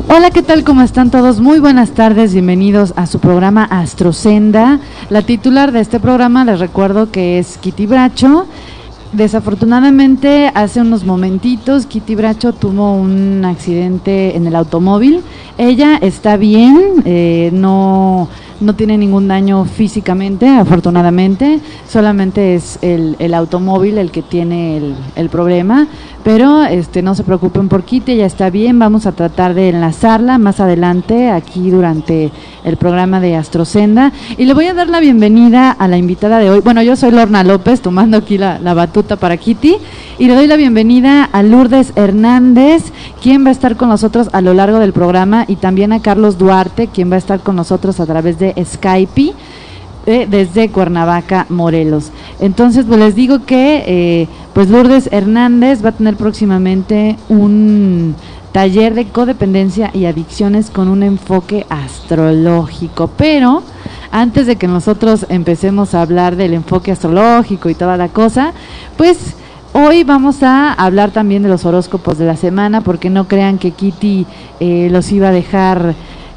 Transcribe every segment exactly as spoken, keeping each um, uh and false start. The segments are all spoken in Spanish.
Hola, ¿qué tal? ¿Cómo están todos? Muy buenas tardes, bienvenidos a su programa Astrosenda. La titular de este programa, les recuerdo que es Kitty Bracho. Desafortunadamente, hace unos momentitos, Kitty Bracho tuvo un accidente en el automóvil. Ella está bien, eh, no, no tiene ningún daño físicamente, afortunadamente. Solamente es el, el automóvil el que tiene el, el problema. Pero este, no se preocupen por Kitty, ella está bien. Vamos a tratar de enlazarla más adelante aquí durante el programa de Astrosenda. Y le voy a dar la bienvenida a la invitada de hoy. Bueno, yo soy Lorna López, tomando aquí la, la batuta para Kitty. Y le doy la bienvenida a Lourdes Hernández, quien va a estar con nosotros a lo largo del programa. Y también a Carlos Duarte, quien va a estar con nosotros a través de Skype. Eh, desde Cuernavaca, Morelos. Entonces, pues les digo que eh, pues Lourdes Hernández va a tener próximamente un taller de codependencia y adicciones con un enfoque astrológico, pero antes de que nosotros empecemos a hablar del enfoque astrológico y toda la cosa, pues hoy vamos a hablar también de los horóscopos de la semana, porque no crean que Kitty eh, los iba a dejar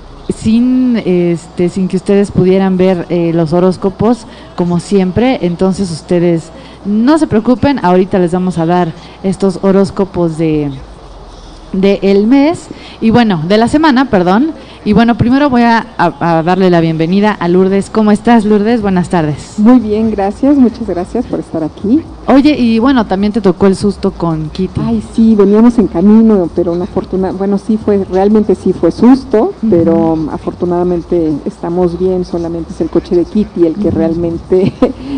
sin este sin que ustedes pudieran ver eh, los horóscopos como siempre. Entonces ustedes no se preocupen, ahorita les vamos a dar estos horóscopos de de el mes y bueno, de la semana, perdón. Y bueno, primero voy a, a, a darle la bienvenida a Lourdes. ¿Cómo estás, Lourdes? Buenas tardes. Muy bien, gracias, muchas gracias por estar aquí. Oye, y bueno, también te tocó el susto con Kitty. Ay, sí, veníamos en camino, pero una fortuna, bueno, sí fue, realmente sí fue susto, uh-huh. pero um, afortunadamente estamos bien, solamente es el coche de Kitty el que uh-huh. realmente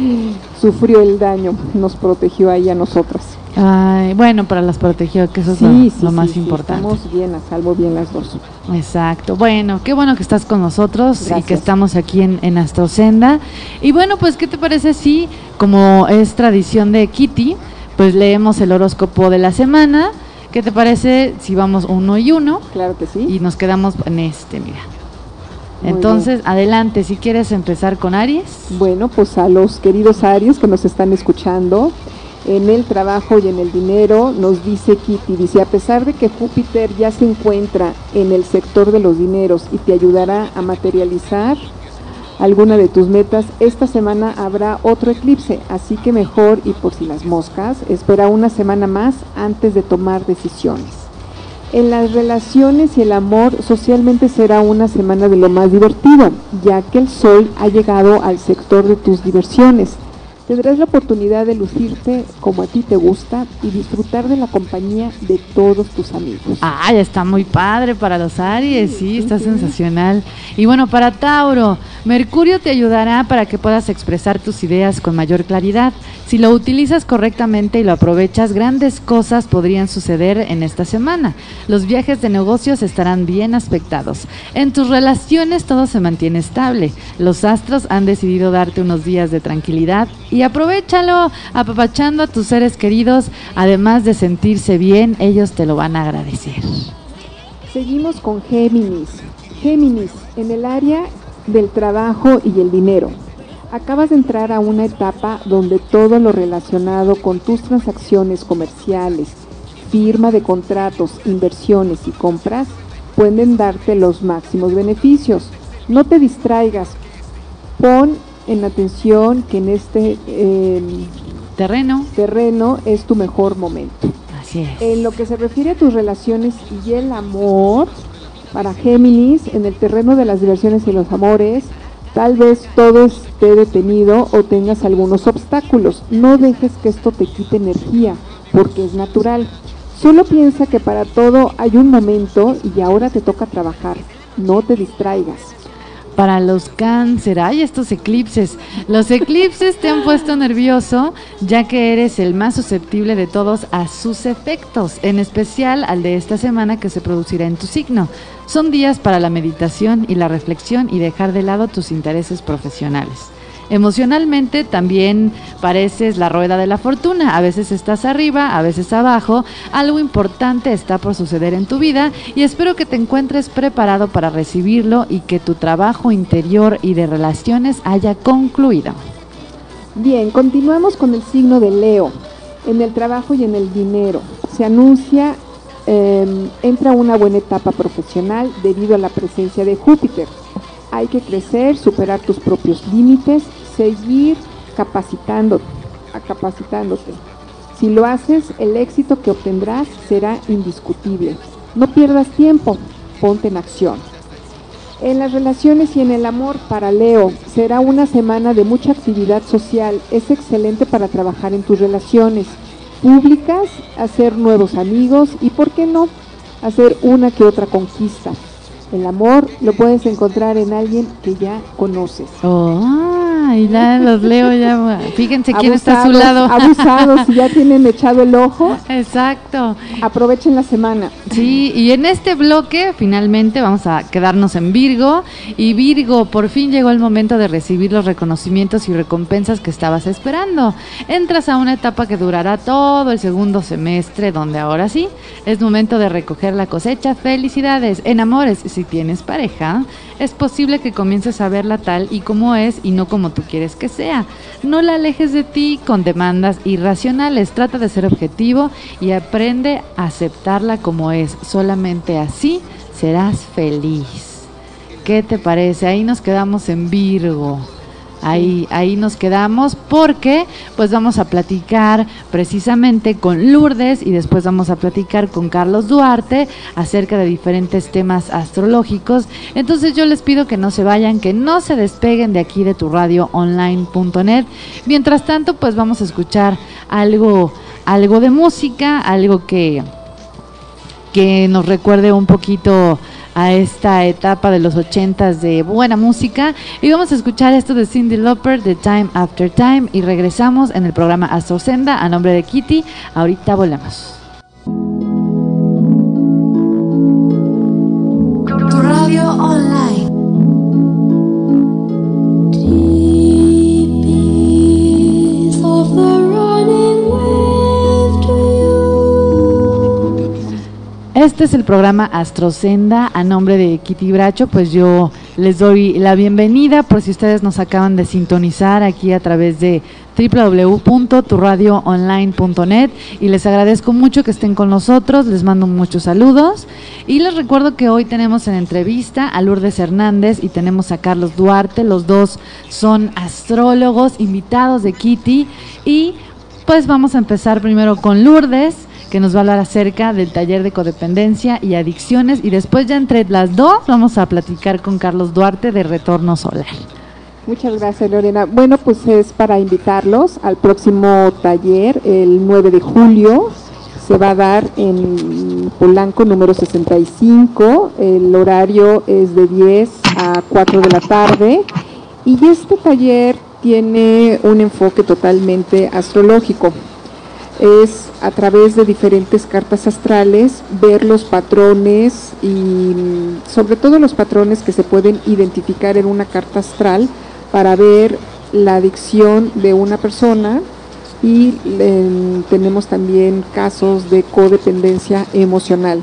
sufrió el daño, nos protegió ahí a nosotras. Ay, bueno, para las protegió, que eso es sí, lo, sí, lo sí, más sí, importante. Estamos bien, a salvo bien las dos. Exacto, bueno, qué bueno que estás con nosotros. Gracias. Y que estamos aquí en, en Astrosenda. Y bueno, pues, ¿qué te parece si, como es tradición de Kitty, pues leemos el horóscopo de la semana? ¿Qué te parece si vamos uno y uno? Claro que sí. Y nos quedamos en este, mira. Muy Entonces, bien. Adelante, si quieres empezar con Aries. Bueno, pues a los queridos Aries que nos están escuchando, en el trabajo y en el dinero, nos dice Kitty, dice, a pesar de que Júpiter ya se encuentra en el sector de los dineros y te ayudará a materializar alguna de tus metas, esta semana habrá otro eclipse, así que mejor, y por si las moscas, espera una semana más antes de tomar decisiones. En las relaciones y el amor, socialmente será una semana de lo más divertido, ya que el sol ha llegado al sector de tus diversiones. Tendrás la oportunidad de lucirte como a ti te gusta y disfrutar de la compañía de todos tus amigos. Ah, ya está muy padre para los Aries, sí, sí está sí. sensacional. Y bueno, para Tauro, Mercurio te ayudará para que puedas expresar tus ideas con mayor claridad. Si lo utilizas correctamente y lo aprovechas, grandes cosas podrían suceder en esta semana. Los viajes de negocios estarán bien aspectados. En tus relaciones todo se mantiene estable. Los astros han decidido darte unos días de tranquilidad y aprovéchalo, apapachando a tus seres queridos. Además de sentirse bien, ellos te lo van a agradecer. Seguimos con Géminis. Géminis, en el área del trabajo y el dinero. Acabas de entrar a una etapa donde todo lo relacionado con tus transacciones comerciales, firma de contratos, inversiones y compras pueden darte los máximos beneficios. No te distraigas, pon en atención que en este eh, terreno. terreno es tu mejor momento. Así es. En lo que se refiere a tus relaciones y el amor, para Géminis, en el terreno de las diversiones y los amores, tal vez todo esté detenido o tengas algunos obstáculos. No dejes que esto te quite energía, porque es natural. Solo piensa que para todo hay un momento y ahora te toca trabajar. No te distraigas. Para los Cáncer, ay, estos eclipses. Los eclipses te han puesto nervioso, ya que eres el más susceptible de todos a sus efectos, en especial al de esta semana que se producirá en tu signo. Son días para la meditación y la reflexión y dejar de lado tus intereses profesionales. Emocionalmente también pareces la rueda de la fortuna, a veces estás arriba, a veces abajo, algo importante está por suceder en tu vida y espero que te encuentres preparado para recibirlo y que tu trabajo interior y de relaciones haya concluido. Bien, continuamos con el signo de Leo. En el trabajo y en el dinero se anuncia eh, entra una buena etapa profesional debido a la presencia de Júpiter. Hay que crecer, superar tus propios límites, seguir capacitando, capacitándote. Si lo haces, el éxito que obtendrás será indiscutible. No pierdas tiempo, ponte en acción. En las relaciones y en el amor, para Leo, será una semana de mucha actividad social. Es excelente para trabajar en tus relaciones públicas, hacer nuevos amigos y, ¿por qué no?, hacer una que otra conquista. El amor lo puedes encontrar en alguien que ya conoces. Oh, y ya los leo, ya. Fíjense quién Abusados, está a su lado. Abusados, si ya tienen echado el ojo. Exacto. Aprovechen la semana. Sí, y en este bloque finalmente vamos a quedarnos en Virgo. Y Virgo, por fin llegó el momento de recibir los reconocimientos y recompensas que estabas esperando. Entras a una etapa que durará todo el segundo semestre, donde ahora sí, es momento de recoger la cosecha. Felicidades. En amores, si tienes pareja, es posible que comiences a verla tal y como es y no como tú quieres que sea. No la alejes de ti con demandas irracionales. Trata de ser objetivo y aprende a aceptarla como es. Solamente así serás feliz. ¿Qué te parece? Ahí nos quedamos en Virgo. Ahí, ahí nos quedamos porque pues vamos a platicar precisamente con Lourdes y después vamos a platicar con Carlos Duarte acerca de diferentes temas astrológicos. Entonces yo les pido que no se vayan, que no se despeguen de aquí de tu radio online punto net. Mientras tanto, pues vamos a escuchar algo, algo de música, algo que, que nos recuerde un poquito a esta etapa de los ochentas de buena música, y vamos a escuchar esto de Cyndi Lauper, de Time After Time, y regresamos en el programa Astrosenda a nombre de Kitty. Ahorita volvemos. Tu radio online. Este es el programa Astrosenda a nombre de Kitty Bracho. Pues yo les doy la bienvenida por si ustedes nos acaban de sintonizar aquí a través de doble u doble u doble u punto tu radio online punto net, y les agradezco mucho que estén con nosotros. Les mando muchos saludos y les recuerdo que hoy tenemos en entrevista a Lourdes Hernández y tenemos a Carlos Duarte. Los dos son astrólogos invitados de Kitty, y pues vamos a empezar primero con Lourdes, que nos va a hablar acerca del taller de codependencia y adicciones, y después ya entre las dos vamos a platicar con Carlos Duarte de retorno solar. Muchas gracias, Lorena. Bueno, pues es para invitarlos al próximo taller, el nueve de julio, se va a dar en Polanco número sesenta y cinco, el horario es de diez a cuatro de la tarde, y este taller tiene un enfoque totalmente astrológico. Es a través de diferentes cartas astrales ver los patrones y sobre todo los patrones que se pueden identificar en una carta astral para ver la adicción de una persona, y eh, tenemos también casos de codependencia emocional.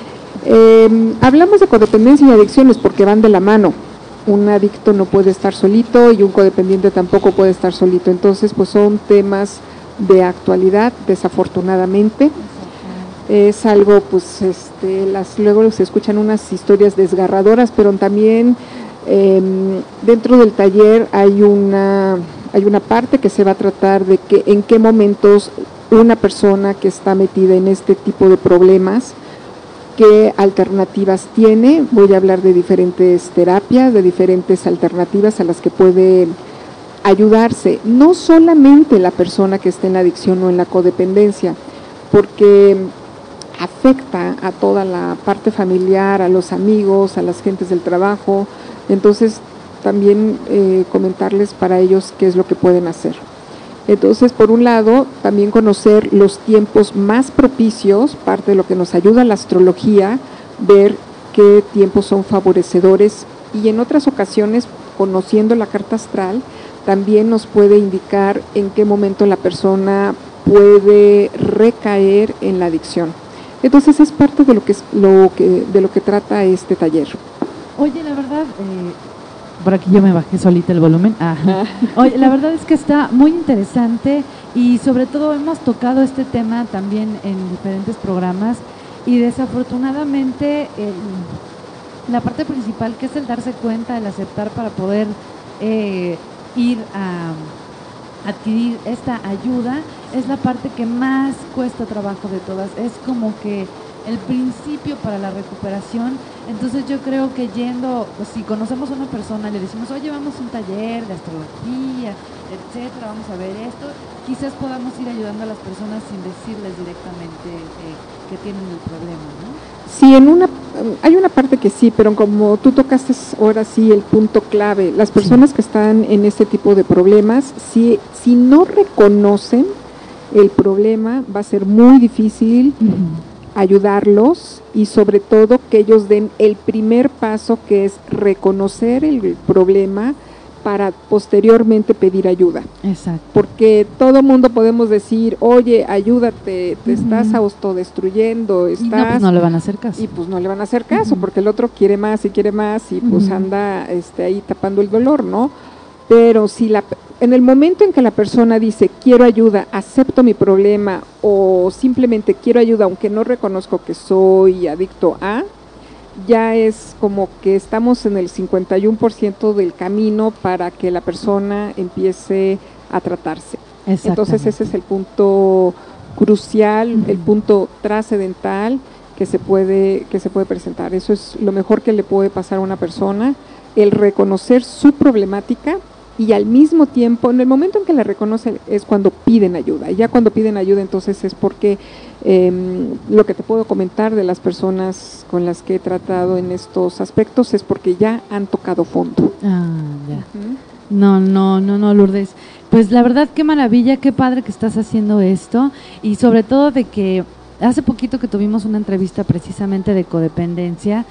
Eh, hablamos de codependencia y adicciones porque van de la mano. Un adicto no puede estar solito y un codependiente tampoco puede estar solito, entonces pues son temas de actualidad, desafortunadamente. Es algo, pues, este, las, luego se escuchan unas historias desgarradoras, pero también eh, dentro del taller hay una, hay una parte que se va a tratar de que en qué momentos una persona que está metida en este tipo de problemas, qué alternativas tiene. Voy a hablar de diferentes terapias, de diferentes alternativas a las que puede ayudarse, no solamente la persona que está en la adicción o en la codependencia, porque afecta a toda la parte familiar, a los amigos, a las gentes del trabajo. Entonces también eh, comentarles para ellos qué es lo que pueden hacer. Entonces, por un lado, también conocer los tiempos más propicios, parte de lo que nos ayuda la astrología, ver qué tiempos son favorecedores, y en otras ocasiones, conociendo la carta astral, también nos puede indicar en qué momento la persona puede recaer en la adicción. Entonces es parte de lo que es lo que de lo que trata este taller. Oye, la verdad, eh, por aquí yo me bajé solita el volumen. Ah. Oye, la verdad es que está muy interesante, y sobre todo hemos tocado este tema también en diferentes programas, y desafortunadamente el, la parte principal, que es el darse cuenta, el aceptar para poder eh, ir a adquirir esta ayuda, es la parte que más cuesta trabajo de todas. Es como que el principio para la recuperación. Entonces yo creo que yendo, pues, si conocemos a una persona, le decimos, oye, vamos a un taller de astrología, etcétera, vamos a ver esto, quizás podamos ir ayudando a las personas sin decirles directamente eh, que tienen el problema, ¿no? Sí, en una, hay una parte que sí, pero como tú tocaste ahora sí el punto clave, las personas sí. que están en este tipo de problemas, si, si no reconocen el problema, va a ser muy difícil uh-huh. ayudarlos, y sobre todo que ellos den el primer paso, que es reconocer el problema para posteriormente pedir ayuda. Exacto. Porque todo mundo podemos decir, oye, ayúdate, te uh-huh. estás autodestruyendo, estás... Y no, pues no le van a hacer caso. Y pues no le van a hacer caso, uh-huh. porque el otro quiere más y quiere más, y uh-huh. pues anda este, ahí tapando el dolor, ¿no? Pero si la, en el momento en que la persona dice, quiero ayuda, acepto mi problema, o simplemente quiero ayuda, aunque no reconozco que soy adicto a, ya es como que estamos en el cincuenta y uno por ciento del camino para que la persona empiece a tratarse. Entonces ese es el punto crucial, uh-huh. el punto trascendental que se puede que se puede presentar. Eso es lo mejor que le puede pasar a una persona, el reconocer su problemática, y al mismo tiempo, en el momento en que la reconocen, es cuando piden ayuda. Y ya cuando piden ayuda, entonces es porque eh, lo que te puedo comentar de las personas con las que he tratado en estos aspectos es porque ya han tocado fondo. Ah, ya. Uh-huh. No, no, no, no, Lourdes. Pues la verdad, qué maravilla, qué padre que estás haciendo esto, y sobre todo de que hace poquito que tuvimos una entrevista precisamente de codependencia,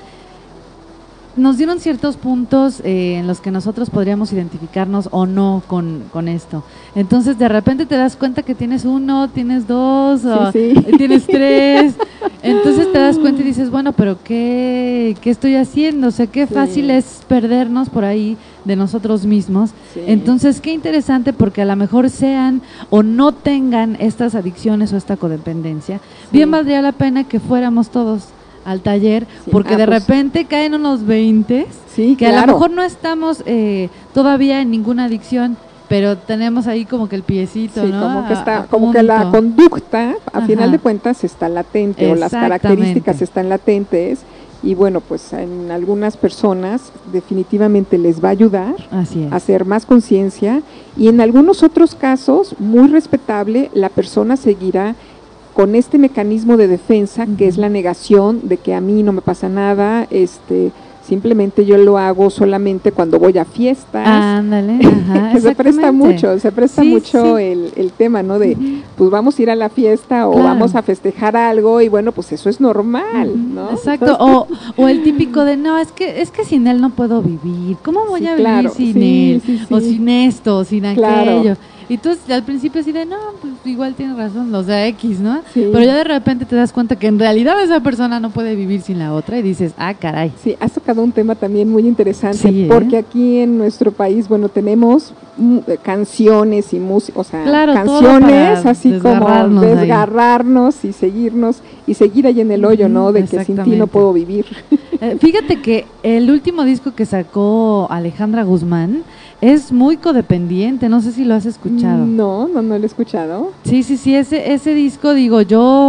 nos dieron ciertos puntos eh, en los que nosotros podríamos identificarnos o no con, con esto. Entonces de repente te das cuenta que tienes uno, tienes dos, o sí, sí. tienes tres. Entonces te das cuenta y dices, bueno, pero ¿qué, qué estoy haciendo? O sea, qué fácil sí. es perdernos por ahí de nosotros mismos. Sí. Entonces, qué interesante, porque a lo mejor sean o no tengan estas adicciones o esta codependencia. Sí. Bien valdría la pena que fuéramos todos al taller, sí. porque ah, de pues, repente caen unos veinte, sí, que claro. a lo mejor no estamos eh, todavía en ninguna adicción, pero tenemos ahí como que el piecito, sí, ¿no? como que está, a, a como que la conducta, a Ajá. final de cuentas, está latente, o las características están latentes, y bueno, pues en algunas personas definitivamente les va a ayudar Así es. a hacer más conciencia, y en algunos otros casos, muy respetable, la persona seguirá con este mecanismo de defensa, uh-huh. que es la negación de que a mí no me pasa nada, este simplemente yo lo hago solamente cuando voy a fiestas. Ándale, ajá, que se presta mucho, se presta sí, mucho sí. El, el tema, ¿no? De, uh-huh. pues vamos a ir a la fiesta o claro. vamos a festejar algo, y bueno, pues eso es normal, uh-huh. ¿no? Exacto, o, o el típico de, no, es que es que sin él no puedo vivir, ¿cómo voy sí, a vivir claro. sin sí, él? Sí, sí. O sin esto, o sin claro. aquello. Y entonces al principio así de, no, pues igual tienes razón, los de X, ¿no? Sí. Pero ya de repente te das cuenta que en realidad esa persona no puede vivir sin la otra, y dices, ah, caray. Sí, has tocado un tema también muy interesante, sí, porque ¿eh? aquí en nuestro país, bueno, tenemos m- canciones y música, o sea, claro, canciones así como desgarrarnos ahí. y seguirnos, y seguir ahí en el hoyo, ¿no? De que sin ti no puedo vivir. Eh, fíjate que el último disco que sacó Alejandra Guzmán es muy codependiente, no sé si lo has escuchado. No, no, no lo he escuchado. Sí, sí, sí, ese, ese disco, digo,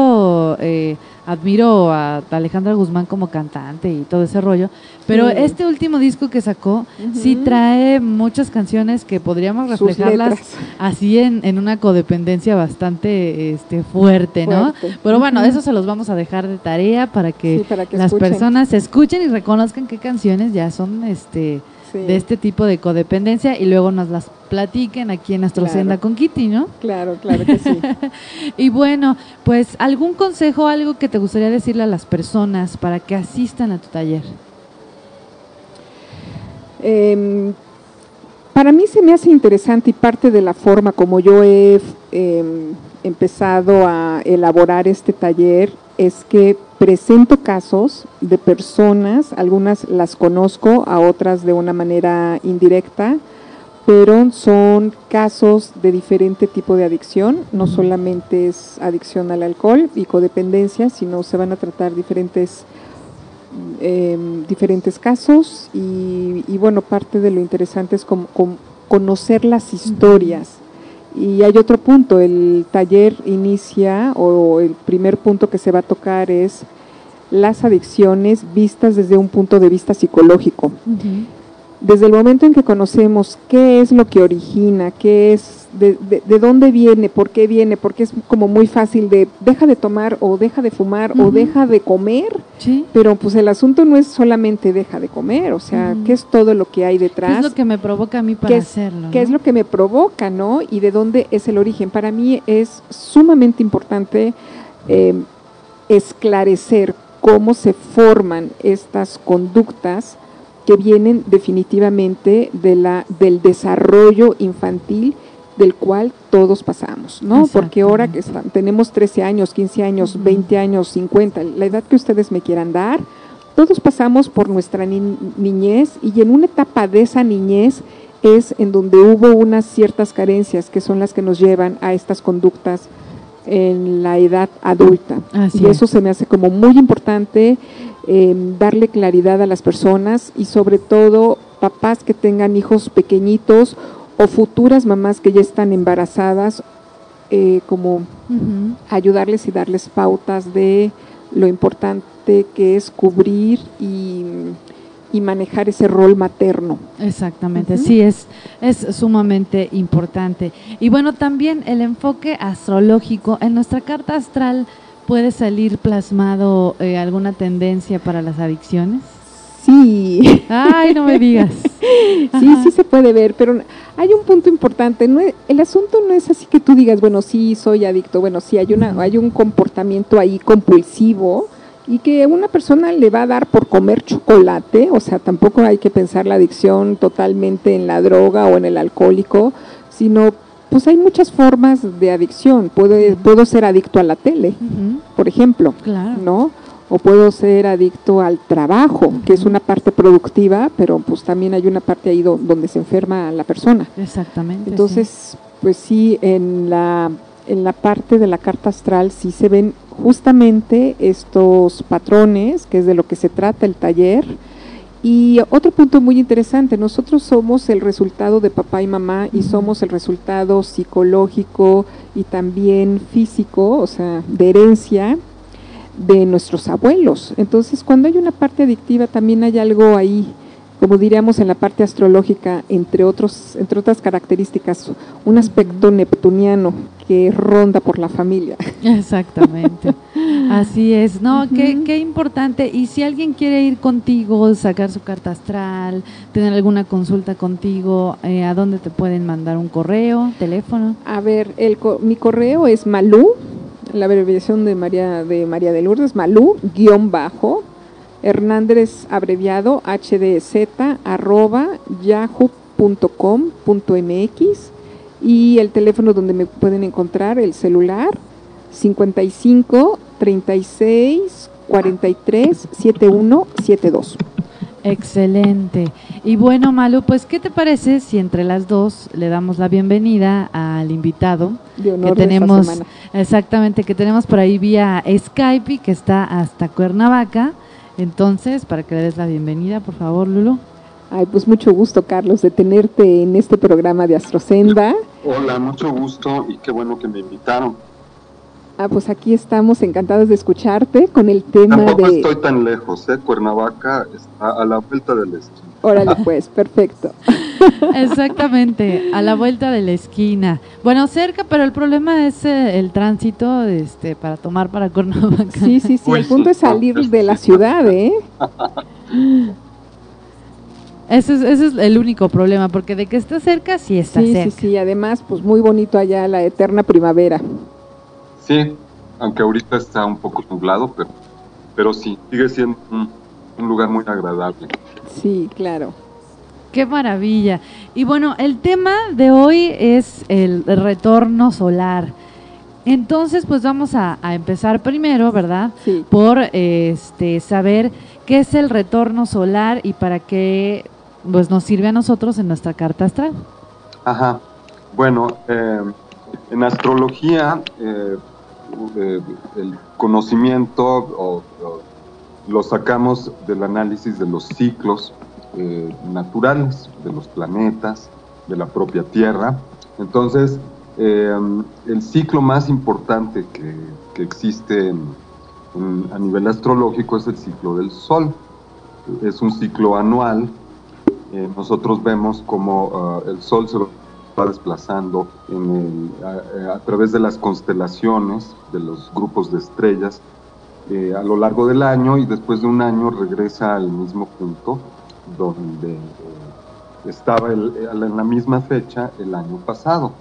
yo eh, admiro a Alejandra Guzmán como cantante y todo ese rollo, pero sí. este último disco que sacó uh-huh. sí trae muchas canciones que podríamos reflejarlas así en, en una codependencia bastante este, fuerte, ¿no? Fuerte. Pero uh-huh. bueno, eso se los vamos a dejar de tarea para que, sí, para que las escuchen. personas escuchen y reconozcan qué canciones ya son este sí. de este tipo de codependencia, y luego nos las platiquen aquí en Astrosenda claro. con Kitty, ¿no? Claro, claro que sí. Y bueno, pues algún consejo, algo que te gustaría decirle a las personas para que asistan a tu taller. Eh, para mí se me hace interesante, y parte de la forma como yo he eh, empezado a elaborar este taller es que presento casos de personas, algunas las conozco, a otras de una manera indirecta, pero son casos de diferente tipo de adicción, no solamente es adicción al alcohol y codependencia, sino se van a tratar diferentes, eh, diferentes casos y, y bueno, parte de lo interesante es como, como conocer las historias. Y hay otro punto, el taller inicia, o el primer punto que se va a tocar es las adicciones vistas desde un punto de vista psicológico. Uh-huh. Desde el momento en que conocemos qué es lo que origina, qué es, de, de, de dónde viene, por qué viene, porque es como muy fácil de deja de tomar o deja de fumar uh-huh. o deja de comer, sí. pero pues el asunto no es solamente deja de comer, o sea, uh-huh. qué es todo lo que hay detrás. ¿Qué es lo que me provoca a mí para ¿Qué hacerlo? ¿Qué ¿no? es lo que me provoca, no? Y de dónde es el origen. Para mí es sumamente importante eh, esclarecer cómo se forman estas conductas que vienen definitivamente de la, del desarrollo infantil del cual todos pasamos, ¿no? Porque ahora que están, tenemos trece años, quince años, uh-huh. veinte años, cincuenta, la edad que ustedes me quieran dar, todos pasamos por nuestra ni- niñez y en una etapa de esa niñez es en donde hubo unas ciertas carencias que son las que nos llevan a estas conductas en la edad adulta. Así y eso es. Se me hace como muy importante eh, darle claridad a las personas y sobre todo papás que tengan hijos pequeñitos o futuras mamás que ya están embarazadas, eh, como uh-huh. ayudarles y darles pautas de lo importante que es cubrir y, y manejar ese rol materno. Exactamente, uh-huh. sí, es, es sumamente importante. Y bueno, también el enfoque astrológico, en nuestra carta astral puede salir plasmado eh, alguna tendencia para las adicciones. Sí. Ay, no me digas. Sí, Ajá. sí se puede ver, pero hay un punto importante. No es, el asunto no es así que tú digas, bueno, sí, soy adicto. Bueno, sí, hay una, hay un comportamiento ahí compulsivo y que una persona le va a dar por comer chocolate. O sea, tampoco hay que pensar la adicción totalmente en la droga o en el alcohólico, sino pues hay muchas formas de adicción. Puedo, puedo ser adicto a la tele, uh-huh. por ejemplo, claro. ¿no? O puedo ser adicto al trabajo, uh-huh. que es una parte productiva, pero pues también hay una parte ahí do, donde se enferma la persona. Exactamente. Entonces, sí. pues sí, en la, en la parte de la carta astral sí se ven justamente estos patrones, que es de lo que se trata el taller. Y otro punto muy interesante, nosotros somos el resultado de papá y mamá y uh-huh. somos el resultado psicológico y también físico, o sea, de herencia de nuestros abuelos. Entonces, cuando hay una parte adictiva, también hay algo ahí, como diríamos en la parte astrológica, entre otros, entre otras características, un aspecto neptuniano que ronda por la familia. Exactamente, así es. No, uh-huh. qué, qué importante. Y si alguien quiere ir contigo, sacar su carta astral, tener alguna consulta contigo, eh, ¿a dónde te pueden mandar un correo, teléfono? A ver, el mi correo es Malú, la abreviación de María de María de Lourdes, Malú, guión bajo, Hernández abreviado, H D Z, arroba, yahoo punto com punto m x, y el teléfono donde me pueden encontrar, el celular, cincuenta y cinco, treinta y seis, cuarenta y tres, setenta y uno setenta y dos. Excelente. Y bueno, Malú, pues ¿qué te parece si entre las dos le damos la bienvenida al invitado de honor que tenemos, de esta semana? Exactamente, que tenemos por ahí vía Skype y que está hasta Cuernavaca? Entonces, para que le des la bienvenida, por favor, Lulu. Ay, pues mucho gusto, Carlos, de tenerte en este programa de Astrosenda. Hola, mucho gusto y qué bueno que me invitaron. Ah, pues aquí estamos encantados de escucharte con el tema Tampoco de... Tampoco estoy tan lejos, ¿eh? Cuernavaca está a la vuelta de la esquina. Órale pues, perfecto. Exactamente, a la vuelta de la esquina. Bueno, cerca, pero el problema es eh, el tránsito este, para tomar para Cuernavaca. Sí, sí, sí, Uy, el punto sí, es salir no, de la ciudad, ¿eh? Ese es, ese es el único problema, porque de que está cerca, sí está sí, cerca. Sí, sí, sí, además, pues muy bonito allá la eterna primavera. Sí, aunque ahorita está un poco nublado, pero, pero sí, sigue siendo un, un lugar muy agradable. Sí, claro. Qué maravilla. Y bueno, el tema de hoy es el retorno solar. Entonces, pues vamos a, a empezar primero, ¿verdad? Sí. Por este saber qué es el retorno solar y para qué pues nos sirve a nosotros en nuestra carta astral. Ajá. Bueno, eh, en astrología eh, eh, el conocimiento o, o, lo sacamos del análisis de los ciclos eh, naturales, de los planetas, de la propia Tierra. Entonces, eh, el ciclo más importante que, que existe en, en, a nivel astrológico es el ciclo del Sol. Es un ciclo anual. Eh, nosotros vemos como uh, el Sol se va desplazando en el, a, a través de las constelaciones, de los grupos de estrellas, eh, a lo largo del año, y después de un año regresa al mismo punto donde eh, estaba el, en la misma fecha el año pasado.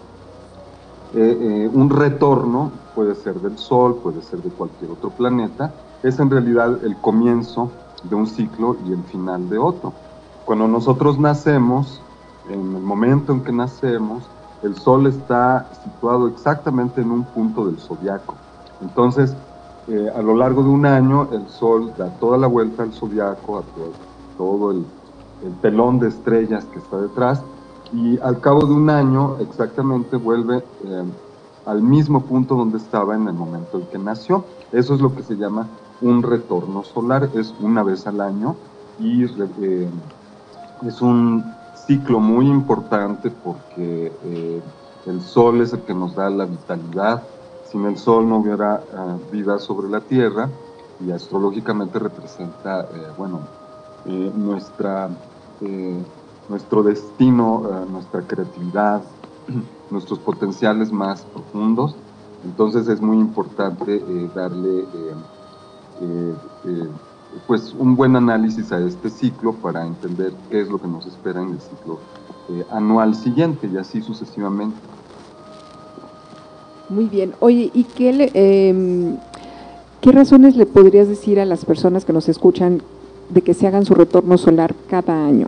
Eh, eh, un retorno puede ser del Sol, puede ser de cualquier otro planeta, es en realidad el comienzo de un ciclo y el final de otro. Cuando nosotros nacemos, en el momento en que nacemos, el Sol está situado exactamente en un punto del zodiaco. Entonces, eh, a lo largo de un año, el Sol da toda la vuelta al zodiaco, a todo, todo el, el telón de estrellas que está detrás, y al cabo de un año exactamente vuelve eh, al mismo punto donde estaba en el momento en que nació. Eso es lo que se llama un retorno solar, es una vez al año, y eh, es un ciclo muy importante porque eh, el Sol es el que nos da la vitalidad. Sin el Sol no hubiera uh, vida sobre la Tierra, y astrológicamente representa, eh, bueno, eh, nuestra... Eh, nuestro destino, uh, nuestra creatividad, nuestros potenciales más profundos. Entonces es muy importante eh, darle eh, eh, eh, pues un buen análisis a este ciclo para entender qué es lo que nos espera en el ciclo eh, anual siguiente, y así sucesivamente. Muy bien. Oye, ¿y qué, le, eh, qué razones le podrías decir a las personas que nos escuchan de que se hagan su retorno solar cada año?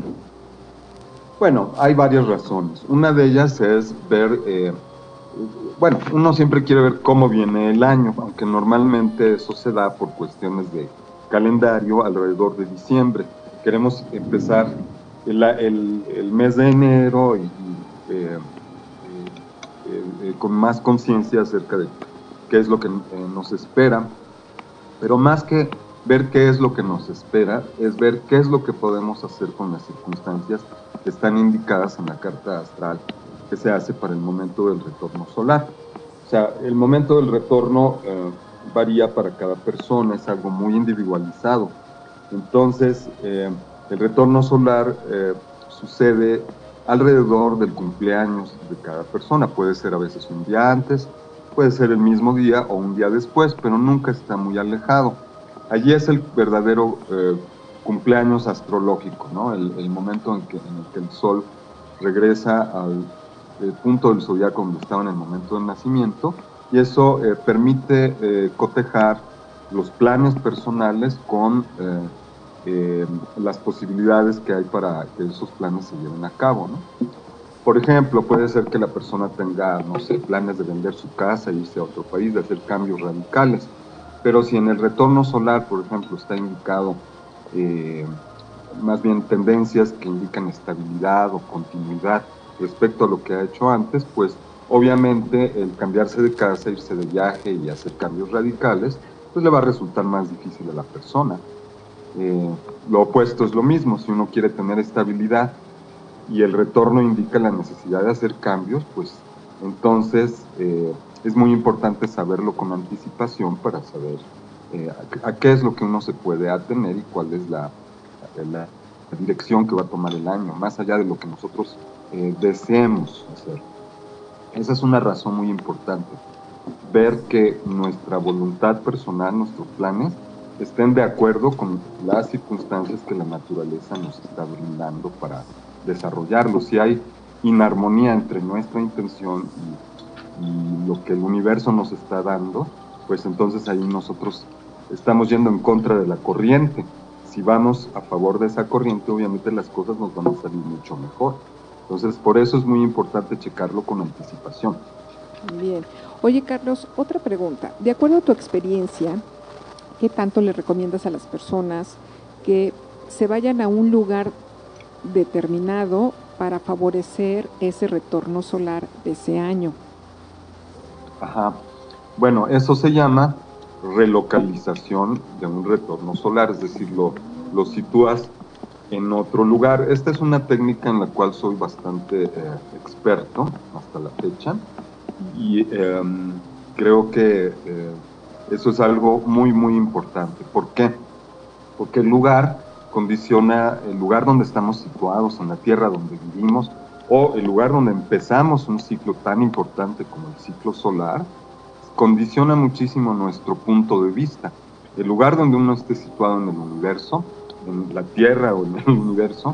Bueno, hay varias razones. Una de ellas es ver, eh, bueno, uno siempre quiere ver cómo viene el año, aunque normalmente eso se da por cuestiones de calendario alrededor de diciembre. Queremos empezar el, el, el mes de enero y, y eh, eh, eh, con más conciencia acerca de qué es lo que eh, nos espera, pero más que ver qué es lo que nos espera, es ver qué es lo que podemos hacer con las circunstancias que están indicadas en la carta astral que se hace para el momento del retorno solar. O sea, el momento del retorno eh, varía para cada persona, es algo muy individualizado. Entonces, eh, el retorno solar eh, sucede alrededor del cumpleaños de cada persona. Puede ser a veces un día antes, puede ser el mismo día o un día después, pero nunca está muy alejado. Allí es el verdadero eh, cumpleaños astrológico, ¿no? El, el momento en, que, en el que el Sol regresa al punto del zodiaco donde estaba en el momento del nacimiento, y eso eh, permite eh, cotejar los planes personales con eh, eh, las posibilidades que hay para que esos planes se lleven a cabo, ¿no? Por ejemplo, puede ser que la persona tenga, no sé, planes de vender su casa, irse a otro país, de hacer cambios radicales, pero si en el retorno solar, por ejemplo, está indicado eh, más bien tendencias que indican estabilidad o continuidad respecto a lo que ha hecho antes, pues obviamente el cambiarse de casa, irse de viaje y hacer cambios radicales, pues le va a resultar más difícil a la persona. Eh, lo opuesto es lo mismo, si uno quiere tener estabilidad y el retorno indica la necesidad de hacer cambios, pues entonces eh, es muy importante saberlo con anticipación para saber eh, a, a qué es lo que uno se puede atener y cuál es la, la, la dirección que va a tomar el año, más allá de lo que nosotros eh, deseemos hacer. Esa es una razón muy importante, ver que nuestra voluntad personal, nuestros planes, estén de acuerdo con las circunstancias que la naturaleza nos está brindando para desarrollarlo. Si hay inarmonía entre nuestra intención y, y lo que el universo nos está dando, pues entonces ahí nosotros estamos yendo en contra de la corriente. Si vamos a favor de esa corriente, obviamente las cosas nos van a salir mucho mejor. Entonces, por eso es muy importante checarlo con anticipación. Bien. Oye, Carlos, otra pregunta. De acuerdo a tu experiencia, ¿qué tanto le recomiendas a las personas que se vayan a un lugar determinado para favorecer ese retorno solar de ese año? Ajá. Bueno, eso se llama relocalización de un retorno solar, es decir, lo, lo sitúas en otro lugar. Esta es una técnica en la cual soy bastante eh, experto hasta la fecha y eh, creo que eh, eso es algo muy, muy importante. ¿Por qué? Porque el lugar condiciona el lugar donde estamos situados, en la tierra donde vivimos, o el lugar donde empezamos un ciclo tan importante como el ciclo solar, condiciona muchísimo nuestro punto de vista. El lugar donde uno esté situado en el universo, en la Tierra o en el universo,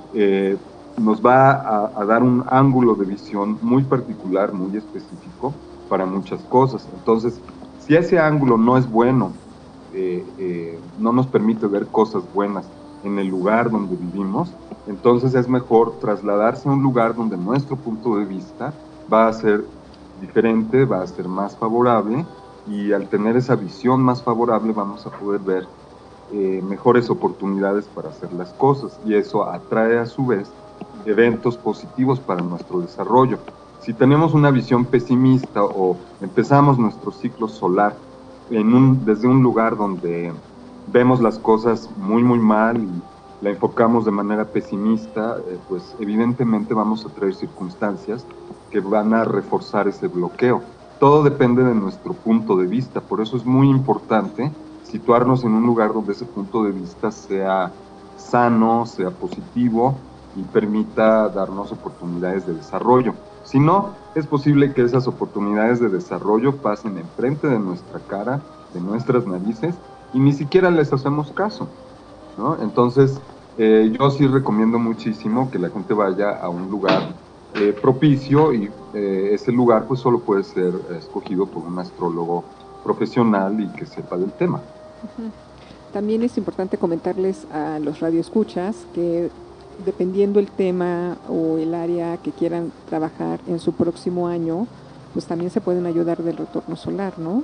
eh, nos va a, a dar un ángulo de visión muy particular, muy específico para muchas cosas. Entonces, si ese ángulo no es bueno, eh, eh, no nos permite ver cosas buenas en el lugar donde vivimos, entonces es mejor trasladarse a un lugar donde nuestro punto de vista va a ser diferente, va a ser más favorable, y al tener esa visión más favorable vamos a poder ver eh, mejores oportunidades para hacer las cosas, y eso atrae a su vez eventos positivos para nuestro desarrollo. Si tenemos una visión pesimista o empezamos nuestro ciclo solar en un, desde un lugar donde vemos las cosas muy muy mal y la enfocamos de manera pesimista, eh, pues evidentemente vamos a traer circunstancias que van a reforzar ese bloqueo. Todo depende de nuestro punto de vista, por eso es muy importante situarnos en un lugar donde ese punto de vista sea sano, sea positivo y permita darnos oportunidades de desarrollo. Si no, es posible que esas oportunidades de desarrollo pasen enfrente de nuestra cara, de nuestras narices, y ni siquiera les hacemos caso, ¿no? Entonces, eh, yo sí recomiendo muchísimo que la gente vaya a un lugar eh, propicio, y eh, ese lugar pues solo puede ser escogido por un astrólogo profesional y que sepa del tema. Uh-huh. También es importante comentarles a los radioescuchas que dependiendo el tema o el área que quieran trabajar en su próximo año, pues también se pueden ayudar del retorno solar, ¿no?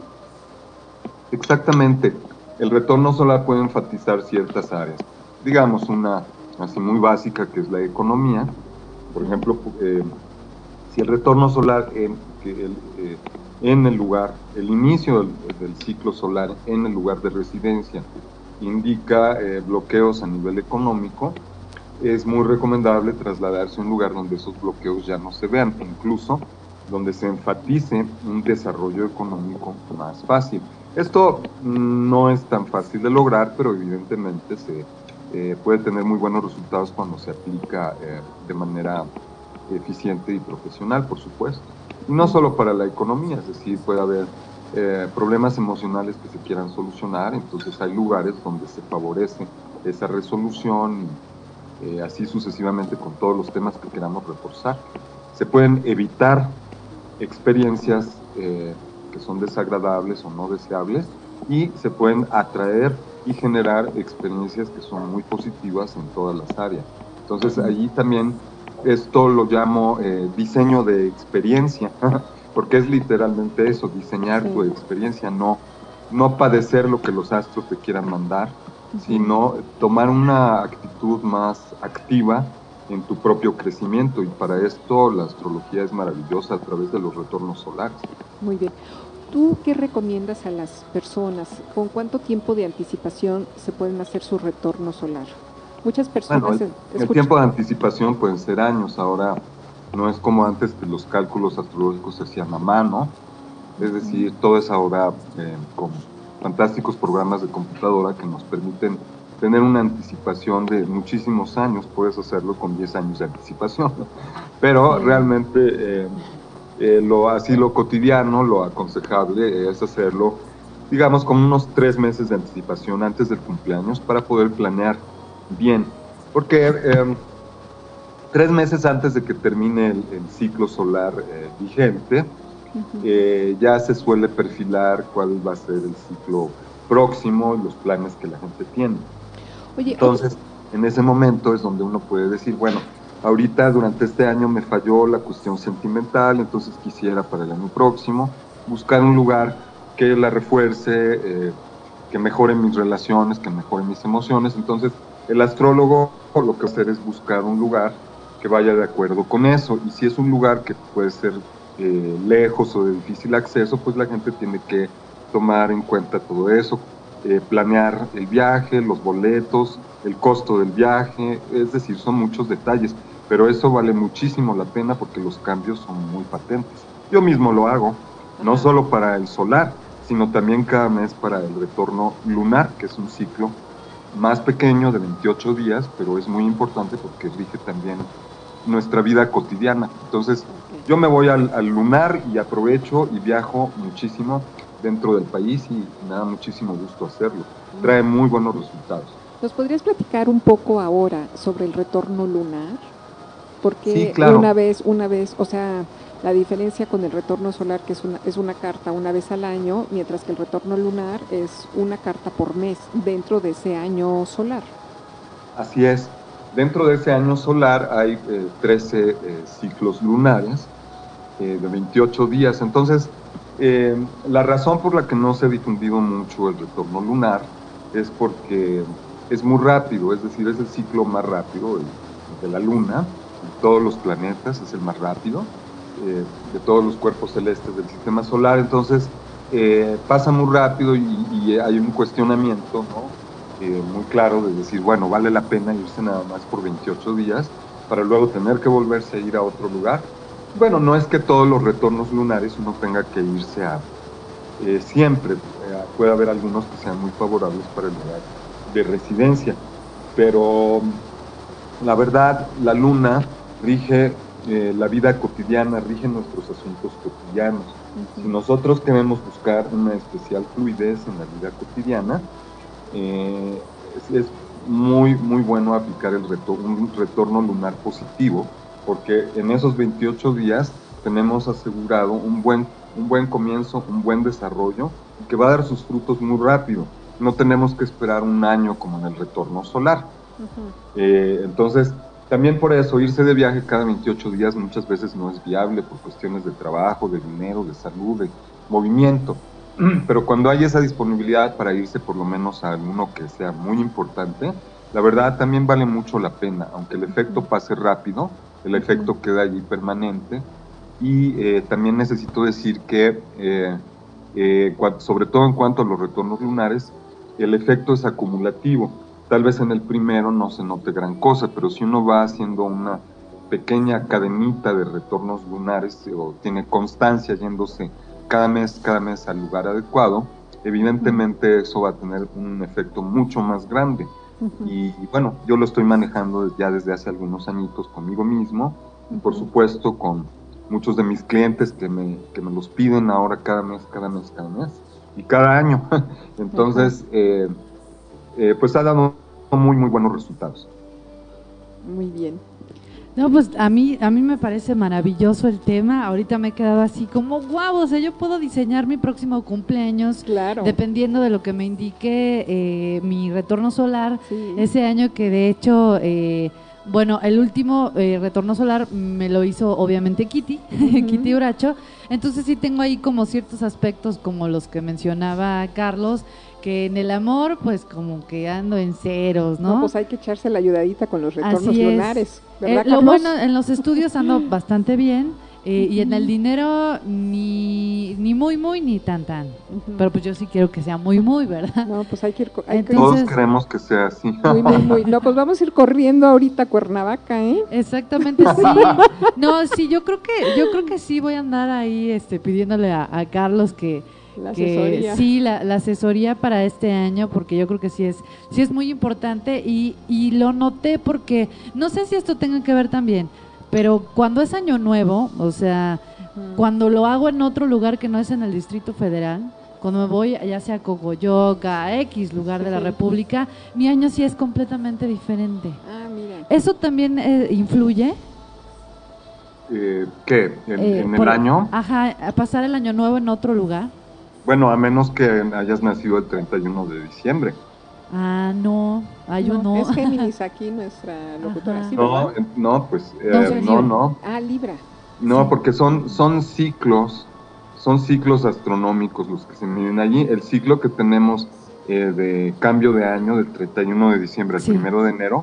Exactamente. El retorno solar puede enfatizar ciertas áreas. Digamos una así muy básica, que es la economía. Por ejemplo, eh, si el retorno solar en, que el, eh, en el lugar, el inicio del, del ciclo solar en el lugar de residencia indica eh, bloqueos a nivel económico, es muy recomendable trasladarse a un lugar donde esos bloqueos ya no se vean, incluso donde se enfatice un desarrollo económico más fácil. Esto no es tan fácil de lograr, pero evidentemente se eh, puede tener muy buenos resultados cuando se aplica eh, de manera eficiente y profesional, por supuesto. Y no solo para la economía, es decir, puede haber eh, problemas emocionales que se quieran solucionar, entonces hay lugares donde se favorece esa resolución, y eh, así sucesivamente con todos los temas que queramos reforzar. Se pueden evitar experiencias eh, que son desagradables o no deseables, y se pueden atraer y generar experiencias que son muy positivas en todas las áreas. Entonces allí también esto lo llamo eh, diseño de experiencia, porque es literalmente eso, diseñar sí. tu experiencia, no, no padecer lo que los astros te quieran mandar, uh-huh. sino tomar una actitud más activa en tu propio crecimiento, y para esto la astrología es maravillosa a través de los retornos solares. Muy bien. ¿Tú qué recomiendas a las personas? ¿Con cuánto tiempo de anticipación se pueden hacer su retorno solar? Muchas personas... Bueno, el, el tiempo de anticipación pueden ser años. Ahora no es como antes, que los cálculos astrológicos se hacían a mano, es decir, uh-huh. todo es ahora eh, con fantásticos programas de computadora que nos permiten tener una anticipación de muchísimos años. Puedes hacerlo con diez años de anticipación, pero uh-huh. realmente eh, eh, lo, así lo cotidiano, lo aconsejable es hacerlo, digamos, con unos tres meses de anticipación antes del cumpleaños, para poder planear bien, porque eh, tres meses antes de que termine el, el ciclo solar eh, vigente, uh-huh. eh, ya se suele perfilar cuál va a ser el ciclo próximo y los planes que la gente tiene. Oye, entonces, oye. en ese momento es donde uno puede decir, bueno, ahorita durante este año me falló la cuestión sentimental, entonces quisiera para el año próximo buscar un lugar que la refuerce, eh, que mejore mis relaciones, que mejore mis emociones. Entonces, el astrólogo lo que hacer es buscar un lugar que vaya de acuerdo con eso. Y si es un lugar que puede ser eh, lejos o de difícil acceso, pues la gente tiene que tomar en cuenta todo eso, eh, planear el viaje, los boletos, el costo del viaje, es decir, son muchos detalles, pero eso vale muchísimo la pena porque los cambios son muy patentes. Yo mismo lo hago, no solo para el solar, sino también cada mes para el retorno lunar, que es un ciclo más pequeño de veintiocho días, pero es muy importante porque rige también nuestra vida cotidiana. Entonces, yo me voy al, al lunar y aprovecho y viajo muchísimo dentro del país y me da muchísimo gusto hacerlo. Trae muy buenos resultados. ¿Nos podrías platicar un poco ahora sobre el retorno lunar? Porque sí, claro. una vez, una vez, o sea, la diferencia con el retorno solar, que es una, es una carta una vez al año, mientras que el retorno lunar es una carta por mes dentro de ese año solar. Así es. Dentro de ese año solar hay eh, trece eh, ciclos lunares eh, de veintiocho días. Entonces, eh, la razón por la que no se ha difundido mucho el retorno lunar es porque es muy rápido, es decir, es el ciclo más rápido de, de la Luna, de todos los planetas, es el más rápido, eh, de todos los cuerpos celestes del sistema solar. Entonces, eh, pasa muy rápido y, y hay un cuestionamiento, ¿no? Eh, muy claro de decir, bueno, vale la pena irse nada más por veintiocho días para luego tener que volverse a ir a otro lugar. Bueno, no es que todos los retornos lunares uno tenga que irse a eh, siempre, eh, puede haber algunos que sean muy favorables para el lugar de residencia, pero la verdad, la luna rige eh, la vida cotidiana, rige nuestros asuntos cotidianos. Uh-huh. Si nosotros queremos buscar una especial fluidez en la vida cotidiana, Eh, es, es muy muy bueno aplicar el retorno, un retorno lunar positivo, porque en esos veintiocho días tenemos asegurado un buen, un buen comienzo, un buen desarrollo, que va a dar sus frutos muy rápido. No tenemos que esperar un año como en el retorno solar. Uh-huh. Eh, entonces, también por eso irse de viaje cada veintiocho días muchas veces no es viable por cuestiones de trabajo, de dinero, de salud, de movimiento. Pero cuando hay esa disponibilidad para irse por lo menos a alguno que sea muy importante, la verdad también vale mucho la pena, aunque el efecto pase rápido, el efecto queda allí permanente. Y eh, también necesito decir que, eh, eh, sobre todo en cuanto a los retornos lunares, el efecto es acumulativo. Tal vez en el primero no se note gran cosa, pero si uno va haciendo una pequeña cadenita de retornos lunares o tiene constancia yéndose cada mes, cada mes al lugar adecuado, evidentemente eso va a tener un efecto mucho más grande. Uh-huh. Y, y bueno, yo lo estoy manejando ya desde hace algunos añitos conmigo mismo, uh-huh. y por supuesto con muchos de mis clientes que me, que me los piden ahora cada mes, cada mes, cada mes, y cada año. Entonces, uh-huh. eh, eh, pues ha dado muy, muy buenos resultados. Muy bien. No, pues a mí a mí me parece maravilloso el tema. Ahorita me he quedado así como guau, o sea, yo puedo diseñar mi próximo cumpleaños, claro, dependiendo de lo que me indique eh, mi retorno solar, sí. Ese año que de hecho, eh, bueno, el último eh, retorno solar me lo hizo obviamente Kitty, uh-huh. Kitty Bracho. Entonces sí tengo ahí como ciertos aspectos como los que mencionaba Carlos, que en el amor, pues como que ando en ceros, ¿no? No, pues hay que echarse la ayudadita con los retornos Así lunares, ¿verdad, eh, Lo bueno, en los estudios ando bastante bien, eh, uh-huh. y en el dinero ni ni muy, muy, ni tan, tan. Uh-huh. Pero pues yo sí quiero que sea muy, muy, ¿verdad? No, pues hay que ir... Hay Entonces, todos queremos que sea así. Muy, muy, muy. No, pues vamos a ir corriendo ahorita a Cuernavaca, ¿eh? Exactamente, sí. No, sí, yo creo que yo creo que sí voy a andar ahí este, pidiéndole a, a Carlos que... La que sí, la, la asesoría para este año, porque yo creo que sí es sí es muy importante y, y lo noté porque, no sé si esto tenga que ver también, pero cuando es año nuevo, o sea, uh-huh. cuando lo hago en otro lugar que no es en el Distrito Federal, cuando me voy ya sea a Cocoyoca, a X lugar sí, de la sí. República, mi año sí es completamente diferente. Ah, mira. ¿Eso también eh, influye? Eh, ¿Qué? ¿En, eh, en por, el año? Ajá, a pasar el año nuevo en otro lugar. Bueno, a menos que hayas nacido el treinta y uno de diciembre. Ah, no, ah, yo no. no. Es Géminis aquí nuestra locutora. ¿Sí, no, verdad? no, pues, eh, no, no. Ah, Libra. No, sí. porque son, son ciclos, son ciclos astronómicos los que se miden allí. El ciclo que tenemos eh, de cambio de año del treinta y uno de diciembre al sí. primero de enero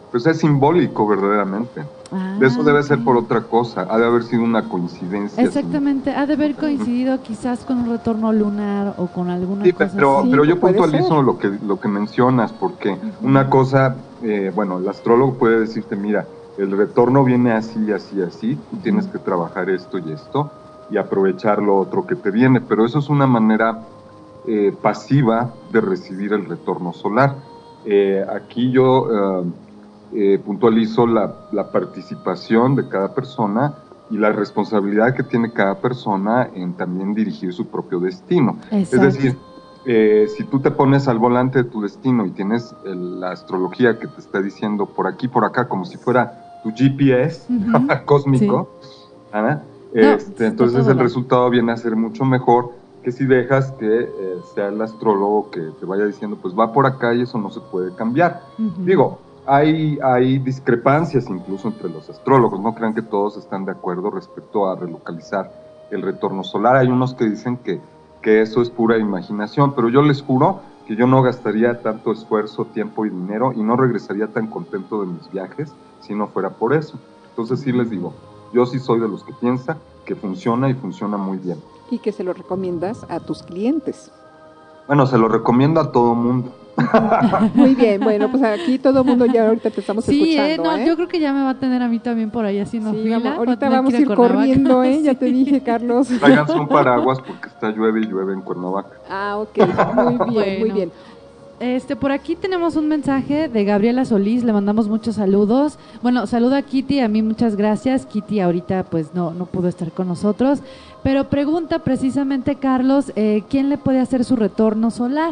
pues es simbólico verdaderamente. Ah, De eso debe ok. ser por otra cosa, ha de haber sido una coincidencia. Exactamente, ha de haber coincidido quizás con un retorno lunar o con alguna Sí, cosa pero, así. pero yo puede puntualizo ser. lo que, lo que mencionas, porque una cosa, eh, bueno, el astrólogo puede decirte, mira, el retorno viene así, así, así, tú tienes que trabajar esto y esto, y aprovechar lo otro que te viene, pero eso es una manera eh, pasiva de recibir el retorno solar. Eh, aquí yo eh, eh, puntualizo la, la participación de cada persona y la responsabilidad que tiene cada persona en también dirigir su propio destino. Exacto. Es decir, eh, si tú te pones al volante de tu destino y tienes el, la astrología que te está diciendo por aquí, por acá, como si fuera tu G P S Ujú. cósmico, ¿ah? No, este, está entonces todo el dado. resultado viene a ser mucho mejor que si dejas que eh, sea el astrólogo que te vaya diciendo, pues va por acá y eso no se puede cambiar. Ujú. Digo, hay, hay discrepancias incluso entre los astrólogos, no crean que todos están de acuerdo respecto a relocalizar el retorno solar. Hay unos que dicen que, que eso es pura imaginación, pero yo les juro que yo no gastaría tanto esfuerzo, tiempo y dinero y no regresaría tan contento de mis viajes si no fuera por eso. Entonces sí les digo, yo sí soy de los que piensa que funciona y funciona muy bien. Y que se lo recomiendas a tus clientes. Bueno, se lo recomiendo a todo mundo. Muy bien, bueno, pues aquí todo el mundo ya ahorita te estamos Sí, eh, escuchando, no, ¿eh? yo creo que ya me va a tener a mí también por ahí haciendo Sí, fila. vamos- Voy a ahorita tener vamos que a ir Cuernavaca. corriendo, ¿eh? Ya Sí. te dije, Carlos. Tráiganse un paraguas porque está llueve y llueve en Cuernavaca. Ah, ok, muy bien, muy Bueno. bien. Este, por aquí tenemos un mensaje de Gabriela Solís, le mandamos muchos saludos. Bueno, saludo a Kitty, a mí muchas gracias. Kitty ahorita pues no, no pudo estar con nosotros, pero pregunta precisamente Carlos, eh, ¿quién le puede hacer su retorno solar?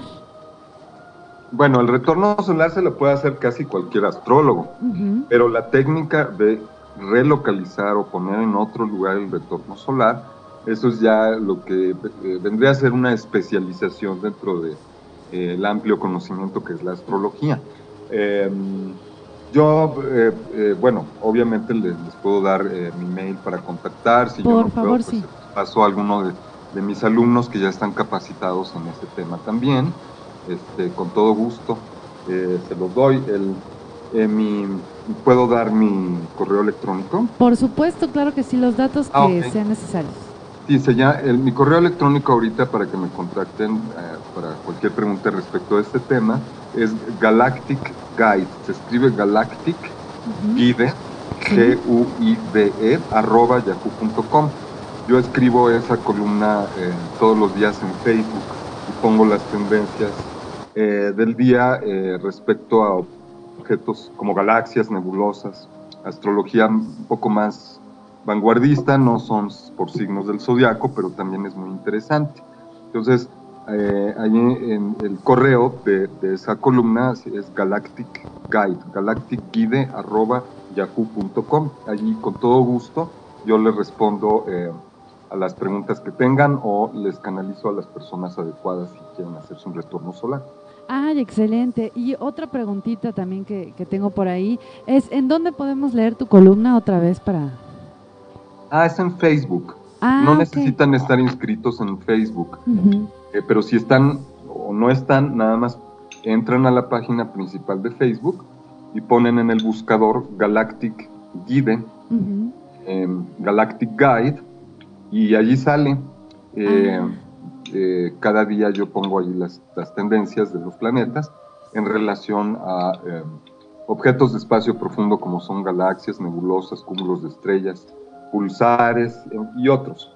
Bueno, el retorno solar se lo puede hacer casi cualquier astrólogo, Ujú. pero la técnica de relocalizar o poner en otro lugar el retorno solar, eso es ya lo que eh, vendría a ser una especialización dentro de eh, el amplio conocimiento que es la astrología. Eh, yo, eh, eh, bueno, obviamente les, les puedo dar eh, mi mail para contactar. Si Por yo no favor, puedo, pues, sí. paso a alguno de, de mis alumnos que ya están capacitados en ese tema también. Este, con todo gusto eh, se los doy. El, eh, mi, ¿Puedo dar mi correo electrónico? Por supuesto, claro que sí, los datos que Ah, ok. sean necesarios. Sí, se llama, el, mi correo electrónico ahorita para que me contacten eh, para cualquier pregunta respecto a este tema es Galactic Guide, se escribe Galactic Ujú. Guide, Sí. G U I D E, arroba yahoo punto com. Yo escribo esa columna eh, todos los días en Facebook y pongo las tendencias eh, del día eh, respecto a objetos como galaxias, nebulosas, astrología un poco más vanguardista, no son por signos del zodiaco, pero también es muy interesante. Entonces, eh, ahí en el correo de, de esa columna es Galactic Guide, galacticguide arroba yahoo punto com. Allí con todo gusto yo les respondo eh, a las preguntas que tengan o les canalizo a las personas adecuadas si quieren hacerse un retorno solar. Ay, excelente. Y otra preguntita también que, que tengo por ahí es, ¿en dónde podemos leer tu columna otra vez para...? Ah, es en Facebook. Ah, no ok. necesitan estar inscritos en Facebook, Ujú. eh, pero si están o no están, nada más entran a la página principal de Facebook y ponen en el buscador Galactic Guide, Ujú. eh, Galactic Guide, y allí sale. Eh, Ah. eh, cada día yo pongo ahí las, las tendencias de los planetas en relación a eh, objetos de espacio profundo como son galaxias, nebulosas, cúmulos de estrellas, pulsares eh, y otros.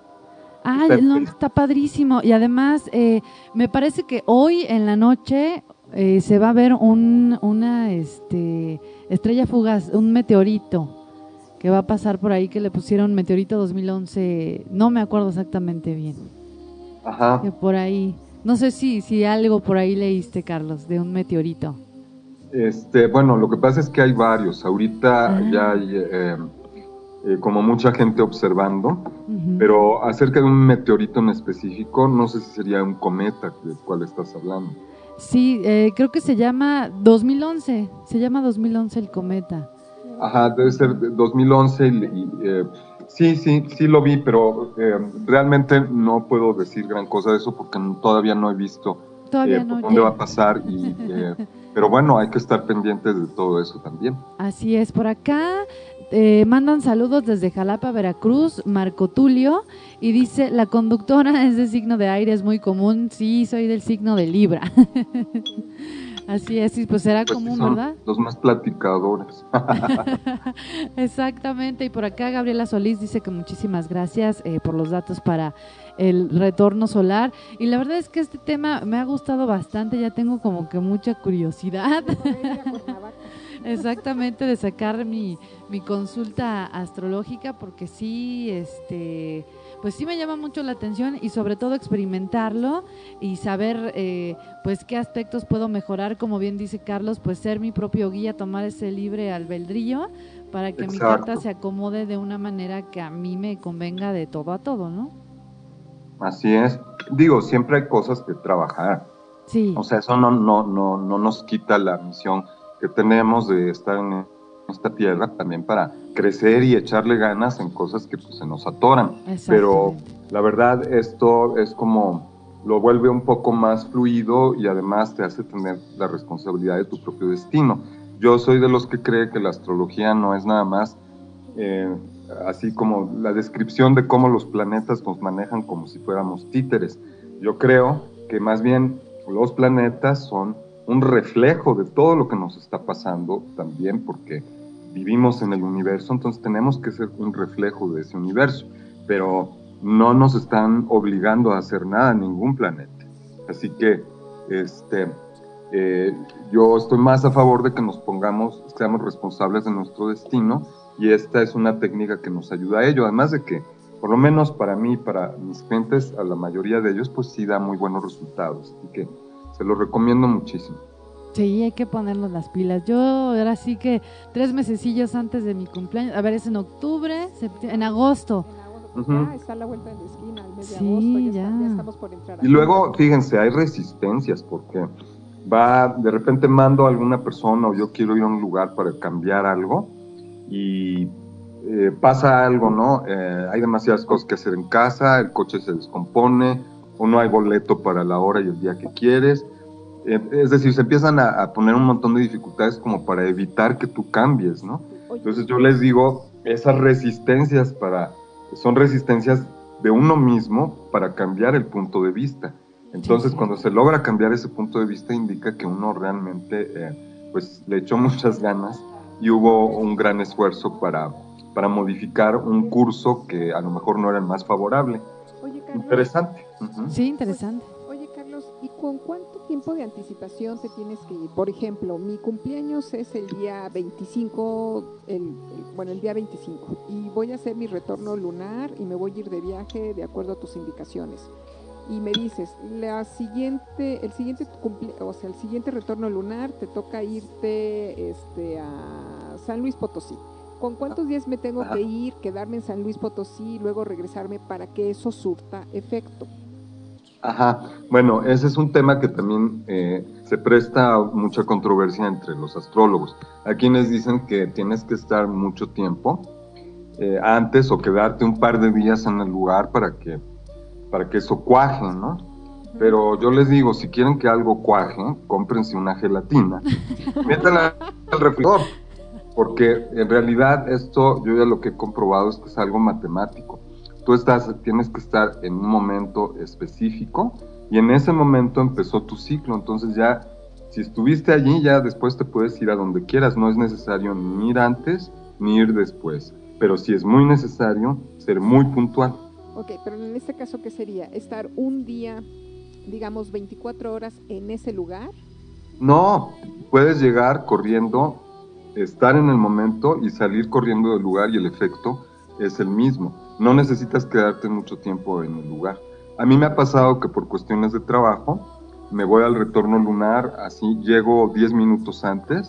Ay, Está en no, Facebook. está padrísimo. Y además, eh, me parece que hoy en la noche eh, se va a ver un, una este, estrella fugaz, un meteorito que va a pasar por ahí, que le pusieron meteorito dos mil once, no me acuerdo exactamente bien. Ajá. Que por ahí, no sé si, si algo por ahí leíste, Carlos, de un meteorito. Este, bueno, lo que pasa es que hay varios. Ahorita Ah. ya hay eh, eh, como mucha gente observando, Ujú. pero acerca de un meteorito en específico, no sé si sería un cometa del cual estás hablando. Sí, eh, creo que se llama dos mil once, se llama dos mil once el cometa. Ajá, debe ser de dos mil once y, y, eh, sí, sí, sí lo vi, pero eh, realmente no puedo decir gran cosa de eso porque todavía no he visto Todavía eh, no por dónde llega. va a pasar, y, eh, pero bueno, hay que estar pendientes de todo eso también. Así es, por acá eh, mandan saludos desde Jalapa, Veracruz, Marco Tulio, y dice, la conductora es de signo de aire, es muy común. Sí, soy del signo de Libra. Así es, y pues será Pues sí, común, son ¿verdad? los más platicadores. Exactamente, y por acá Gabriela Solís dice que muchísimas gracias eh, por los datos para el retorno solar, y la verdad es que este tema me ha gustado bastante, ya tengo como que mucha curiosidad. Exactamente, de sacar mi, mi consulta astrológica, porque sí, este, pues sí me llama mucho la atención, y sobre todo experimentarlo y saber eh, pues qué aspectos puedo mejorar, como bien dice Carlos, pues ser mi propio guía, tomar ese libre albedrío para que mi Exacto. carta se acomode de una manera que a mí me convenga de todo a todo, ¿no? Así es. Digo, siempre hay cosas que trabajar. Sí. O sea, eso no, no, no, no nos quita la misión que tenemos de estar en esta tierra también para crecer y echarle ganas en cosas que pues, se nos atoran. Pero la verdad, esto es como lo vuelve un poco más fluido y además te hace tener la responsabilidad de tu propio destino. Yo soy de los que cree que la astrología no es nada más eh, así como la descripción de cómo los planetas nos manejan como si fuéramos títeres. Yo creo que más bien los planetas son un reflejo de todo lo que nos está pasando también, porque vivimos en el universo, entonces tenemos que ser un reflejo de ese universo, pero no nos están obligando a hacer nada ningún planeta. Así que este, eh, yo estoy más a favor de que nos pongamos, seamos responsables de nuestro destino, y esta es una técnica que nos ayuda a ello, además de que, por lo menos para mí, para mis clientes, a la mayoría de ellos, pues sí da muy buenos resultados, así que se los recomiendo muchísimo. Sí, hay que ponernos las pilas. Yo ahora sí que tres mesecillos antes de mi cumpleaños, a ver, es en octubre, en agosto. En agosto, pues ya está a la vuelta de la esquina, el mes de Sí, agosto, ya, ya. está, ya estamos por entrar. Y luego, fíjense, hay resistencias, porque va, de repente mando a alguna persona o yo quiero ir a un lugar para cambiar algo, y eh, pasa algo, ¿no? Eh, hay demasiadas cosas que hacer en casa, el coche se descompone, o no hay boleto para la hora y el día que quieres. Eh, es decir, se empiezan a, a poner un montón de dificultades como para evitar que tú cambies, ¿no? Entonces yo les digo, esas resistencias para, son resistencias de uno mismo para cambiar el punto de vista. Entonces, sí, cuando se logra cambiar ese punto de vista, indica que uno realmente eh, pues, le echó muchas ganas y hubo un gran esfuerzo para, para modificar un curso que a lo mejor no era el más favorable. Oye, Carlos, interesante. Uh-huh. Sí, interesante. Oye, oye, Carlos, ¿y con cuánto tiempo de anticipación te tienes que ir? Por ejemplo, mi cumpleaños es el día veinticinco, el, el, bueno, el día veinticinco, y voy a hacer mi retorno lunar y me voy a ir de viaje de acuerdo a tus indicaciones. Y me dices, la siguiente, el siguiente cumple, o sea, el siguiente retorno lunar te toca irte este, a San Luis Potosí. ¿Con cuántos días me tengo que ir, quedarme en San Luis Potosí y luego regresarme para que eso surta efecto? Ajá, bueno, ese es un tema que también eh, se presta a mucha controversia entre los astrólogos. Hay quienes dicen que tienes que estar mucho tiempo eh, antes o quedarte un par de días en el lugar para que para que eso cuaje, ¿no? Pero yo les digo, si quieren que algo cuaje, cómprense una gelatina, métanla al refrigerador, porque en realidad esto, yo ya lo que he comprobado es que es algo matemático. Tú estás, tienes que estar en un momento específico, y en ese momento empezó tu ciclo, entonces ya, si estuviste allí, ya después te puedes ir a donde quieras, no es necesario ni ir antes, ni ir después, pero sí es muy necesario ser muy puntual. Ok, pero en este caso, ¿qué sería? ¿Estar un día, digamos, veinticuatro horas en ese lugar? No, puedes llegar corriendo, estar en el momento y salir corriendo del lugar y el efecto es el mismo. No necesitas quedarte mucho tiempo en el lugar. A mí me ha pasado que por cuestiones de trabajo me voy al retorno lunar, así llego diez minutos antes,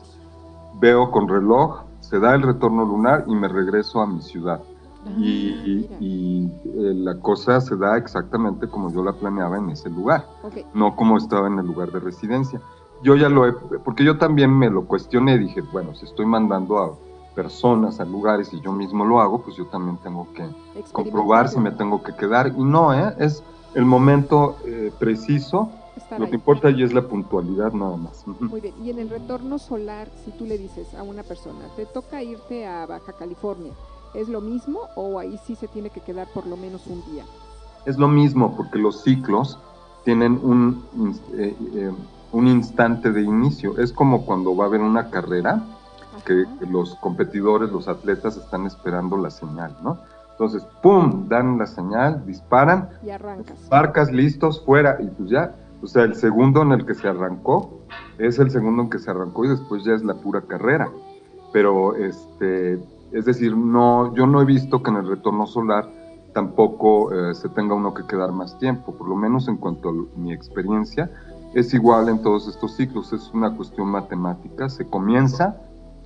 veo con reloj, se da el retorno lunar y me regreso a mi ciudad. Y, y, y eh, la cosa se da exactamente como yo la planeaba en ese lugar, okay, no como estaba en el lugar de residencia. Yo ya lo he, porque yo también me lo cuestioné, dije, bueno, si estoy mandando a personas a lugares y yo mismo lo hago, pues yo también tengo que comprobar si me tengo que quedar, y no, ¿eh? Es el momento eh, preciso estar Lo ahí. que importa allí es la puntualidad nada más. Muy bien, y en el retorno solar, si tú le dices a una persona, te toca irte a Baja California, ¿es lo mismo o ahí sí se tiene que quedar por lo menos un día? Es lo mismo, porque los ciclos tienen un, eh, eh, un instante de inicio. Es como cuando va a haber una carrera, que, que los competidores, los atletas están esperando la señal, ¿no? Entonces, ¡pum!, dan la señal, disparan, y arrancas. marcas, listos, fuera, y pues ya, o sea, el segundo en el que se arrancó es el segundo en que se arrancó y después ya es la pura carrera. Pero, este, es decir, no, yo no he visto que en el retorno solar tampoco eh, se tenga uno que quedar más tiempo, por lo menos en cuanto a mi experiencia, es igual en todos estos ciclos, es una cuestión matemática, se comienza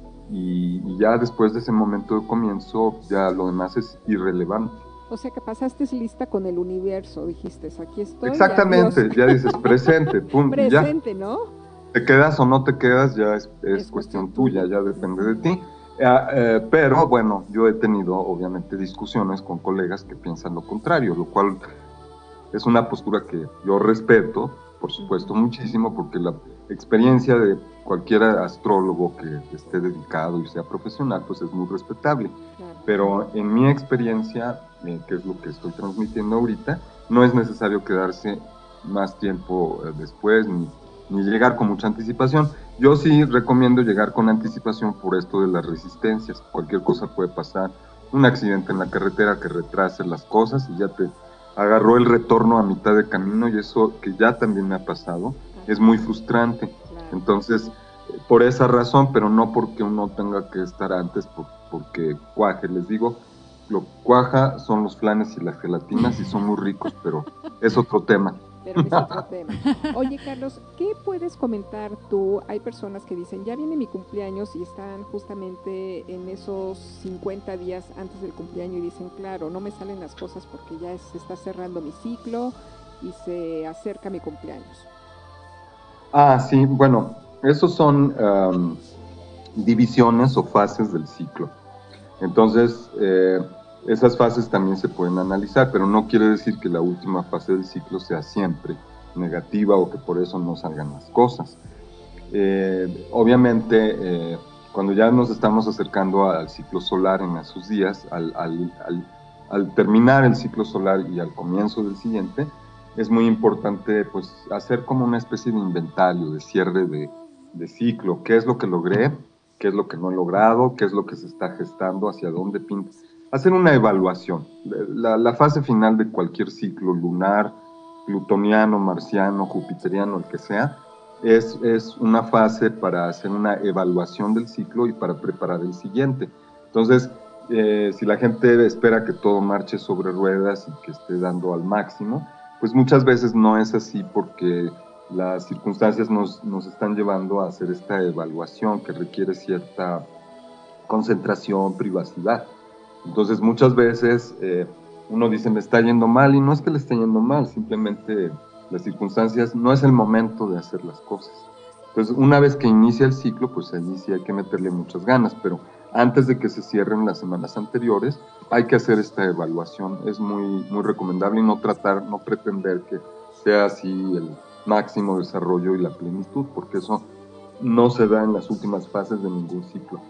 y, y ya después de ese momento de comienzo ya lo demás es irrelevante. O sea que pasaste lista con el universo, dijiste, aquí estoy. Exactamente, ya dices presente, pum, presente, ya. ¿no? Te quedas o no te quedas ya es, es, es cuestión, cuestión tuya, tuya, ya depende de ti. Eh, eh, pero bueno, yo he tenido obviamente discusiones con colegas que piensan lo contrario, lo cual es una postura que yo respeto, por supuesto, uh-huh. muchísimo, porque la experiencia de cualquier astrólogo que esté dedicado y sea profesional, pues es muy respetable. Claro. Pero en mi experiencia, eh, que es lo que estoy transmitiendo ahorita, no es necesario quedarse más tiempo eh, después, ni, ni llegar con mucha anticipación. Yo sí recomiendo llegar con anticipación por esto de las resistencias. Cualquier cosa puede pasar, un accidente en la carretera que retrase las cosas y ya te agarró el retorno a mitad de camino, y eso que ya también me ha pasado, es muy frustrante. Entonces, por esa razón, pero no porque uno tenga que estar antes por, porque cuaje. Les digo, lo cuaja son los flanes y las gelatinas y son muy ricos, pero es otro tema. Pero es otro tema. Oye, Carlos, ¿qué puedes comentar tú? Hay personas que dicen, ya viene mi cumpleaños y están justamente en esos cincuenta días antes del cumpleaños y dicen, claro, no me salen las cosas porque ya se está cerrando mi ciclo y se acerca mi cumpleaños. Ah, sí, bueno, esos son um, divisiones o fases del ciclo. Entonces, eh, esas fases también se pueden analizar, pero no quiere decir que la última fase del ciclo sea siempre negativa o que por eso no salgan las cosas. Eh, obviamente, eh, cuando ya nos estamos acercando al ciclo solar en esos días, al, al, al, al terminar el ciclo solar y al comienzo del siguiente, es muy importante pues hacer como una especie de inventario, de cierre de, de ciclo. ¿Qué es lo que logré? ¿Qué es lo que no he logrado? ¿Qué es lo que se está gestando? ¿Hacia dónde pinta? Hacer una evaluación. La, la fase final de cualquier ciclo lunar, plutoniano, marciano, jupiteriano, el que sea, es, es una fase para hacer una evaluación del ciclo y para preparar el siguiente. Entonces, eh, si la gente espera que todo marche sobre ruedas y que esté dando al máximo, pues muchas veces no es así, porque las circunstancias nos, nos están llevando a hacer esta evaluación que requiere cierta concentración, privacidad. Entonces muchas veces eh, uno dice, me está yendo mal, y no es que le esté yendo mal, simplemente las circunstancias, no es el momento de hacer las cosas. Entonces una vez que inicia el ciclo, pues allí sí hay que meterle muchas ganas, pero antes de que se cierren las semanas anteriores, hay que hacer esta evaluación. Es muy, muy recomendable y no tratar, no pretender que sea así el máximo desarrollo y la plenitud, porque eso no se da en las últimas fases de ningún ciclo.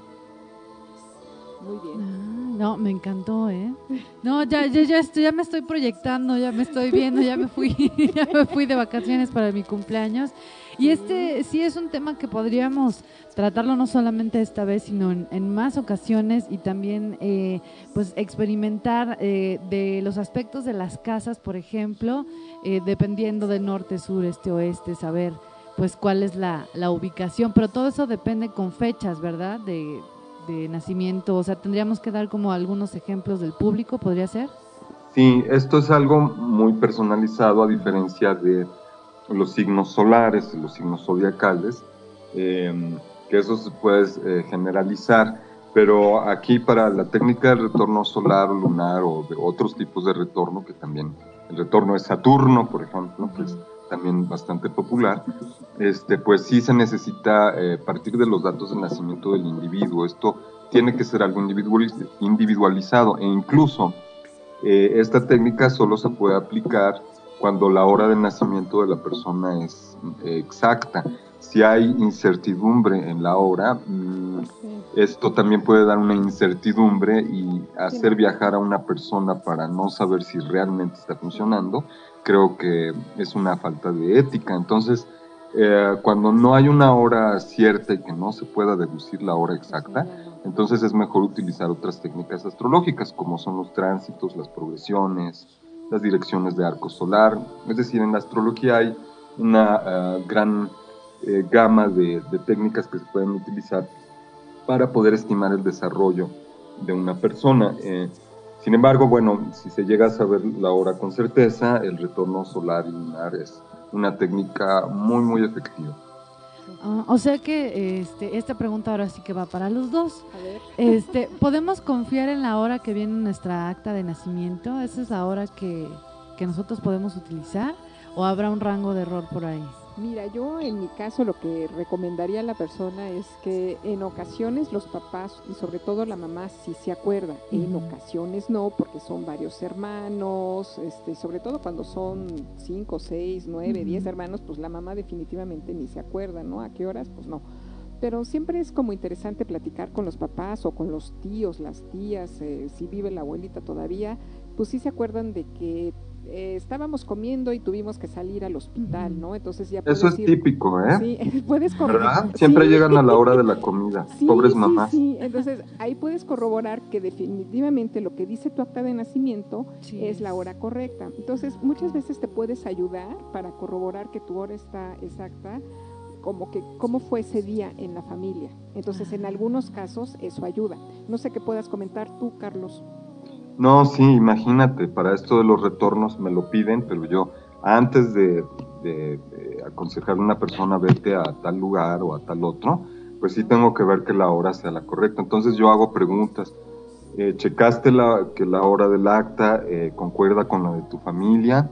Muy bien. Ah, no, me encantó, ¿eh? No, ya, ya, ya, estoy, ya me estoy proyectando, ya me estoy viendo, ya me fui, ya me fui de vacaciones para mi cumpleaños. Y este sí es un tema que podríamos tratarlo no solamente esta vez, sino en, en más ocasiones, y también eh, pues experimentar eh, de los aspectos de las casas, por ejemplo, eh, dependiendo de norte, sur, este, oeste, saber pues cuál es la, la ubicación, pero todo eso depende con fechas, ¿verdad? De, de nacimiento, o sea, tendríamos que dar como algunos ejemplos del público, ¿podría ser? Sí, esto es algo muy personalizado a diferencia de los signos solares, los signos zodiacales, eh, que eso se puede eh, generalizar, pero aquí para la técnica del retorno solar o lunar o de otros tipos de retorno, que también el retorno de Saturno, por ejemplo, que es también bastante popular, este, pues sí se necesita eh, partir de los datos de nacimiento del individuo. Esto tiene que ser algo individualizado, e incluso eh, esta técnica solo se puede aplicar cuando la hora de nacimiento de la persona es eh, exacta. Si hay incertidumbre en la hora, mmm, esto también puede dar una incertidumbre y hacer viajar a una persona para no saber si realmente está funcionando. Creo que es una falta de ética. Entonces, eh, cuando no hay una hora cierta y que no se pueda deducir la hora exacta, entonces es mejor utilizar otras técnicas astrológicas, como son los tránsitos, las progresiones, las direcciones de arco solar. Es decir, en la astrología hay una uh, gran eh, gama de, de técnicas que se pueden utilizar para poder estimar el desarrollo de una persona. Eh, sin embargo, bueno, si se llega a saber la hora con certeza, el retorno solar y lunar es una técnica muy, muy efectiva. Uh, o sea que este, esta pregunta ahora sí que va para los dos. A ver. Este, ¿podemos confiar en la hora que viene en nuestra acta de nacimiento? ¿Esa es la hora que, que nosotros podemos utilizar? ¿O habrá un rango de error por ahí? Mira, yo en mi caso lo que recomendaría a la persona es que en ocasiones los papás y sobre todo la mamá sí se acuerda, uh-huh. En ocasiones no, porque son varios hermanos, este, sobre todo cuando son cinco, seis, nueve, uh-huh. diez hermanos, pues la mamá definitivamente ni se acuerda, ¿no? ¿A qué horas? Pues no. Pero siempre es como interesante platicar con los papás o con los tíos, las tías, eh, si vive la abuelita todavía, pues sí se acuerdan de que Eh, estábamos comiendo y tuvimos que salir al hospital, ¿no? Entonces ya eso es ir, típico, ¿eh? Sí, puedes corroborar. ¿Verdad? Siempre sí. llegan a la hora de la comida, sí, pobres sí, mamás. Sí, entonces ahí puedes corroborar que definitivamente lo que dice tu acta de nacimiento sí. es la hora correcta. Entonces muchas veces te puedes ayudar para corroborar que tu hora está exacta, como que cómo fue ese día en la familia. Entonces en algunos casos eso ayuda. No sé qué puedas comentar tú, Carlos. No, sí, imagínate, para esto de los retornos me lo piden, pero yo antes de, de, de aconsejarle a una persona vete a tal lugar o a tal otro, pues sí tengo que ver que la hora sea la correcta. Entonces yo hago preguntas, eh, ¿checaste la, que la hora del acta eh, concuerda con la de tu familia?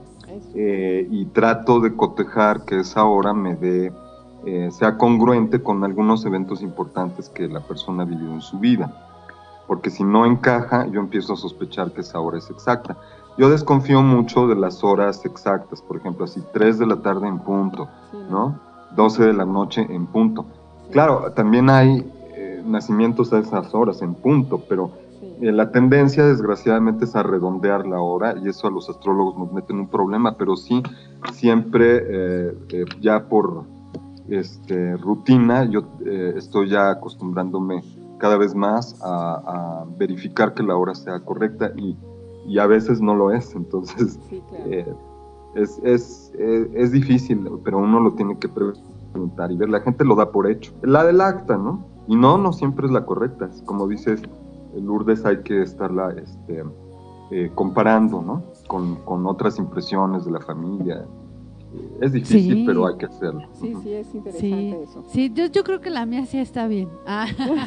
Eh, y trato de cotejar que esa hora me dé, eh, sea congruente con algunos eventos importantes que la persona vivió en su vida. Porque si no encaja, yo empiezo a sospechar que esa hora es exacta. Yo desconfío mucho de las horas exactas, por ejemplo, así tres de la tarde en punto, sí, ¿no? ¿no? doce de la noche en punto. Sí. Claro, también hay eh, nacimientos a esas horas en punto, pero sí. eh, la tendencia desgraciadamente es a redondear la hora y eso a los astrólogos nos mete en un problema, pero sí, siempre eh, eh, ya por este, rutina, yo eh, estoy ya acostumbrándome cada vez más a, a verificar que la hora sea correcta y, y a veces no lo es, entonces sí, claro. eh, es, es, es, es difícil, pero uno lo tiene que preguntar y ver, la gente lo da por hecho. La del acta, ¿no? Y no, no siempre es la correcta, como dices, Lourdes, hay que estarla este, eh, comparando, ¿no? Con, con otras impresiones de la familia. Es difícil, sí. pero hay que hacerlo. Sí, sí, es interesante sí. eso. Sí, yo, yo creo que la mía sí está bien. Ah.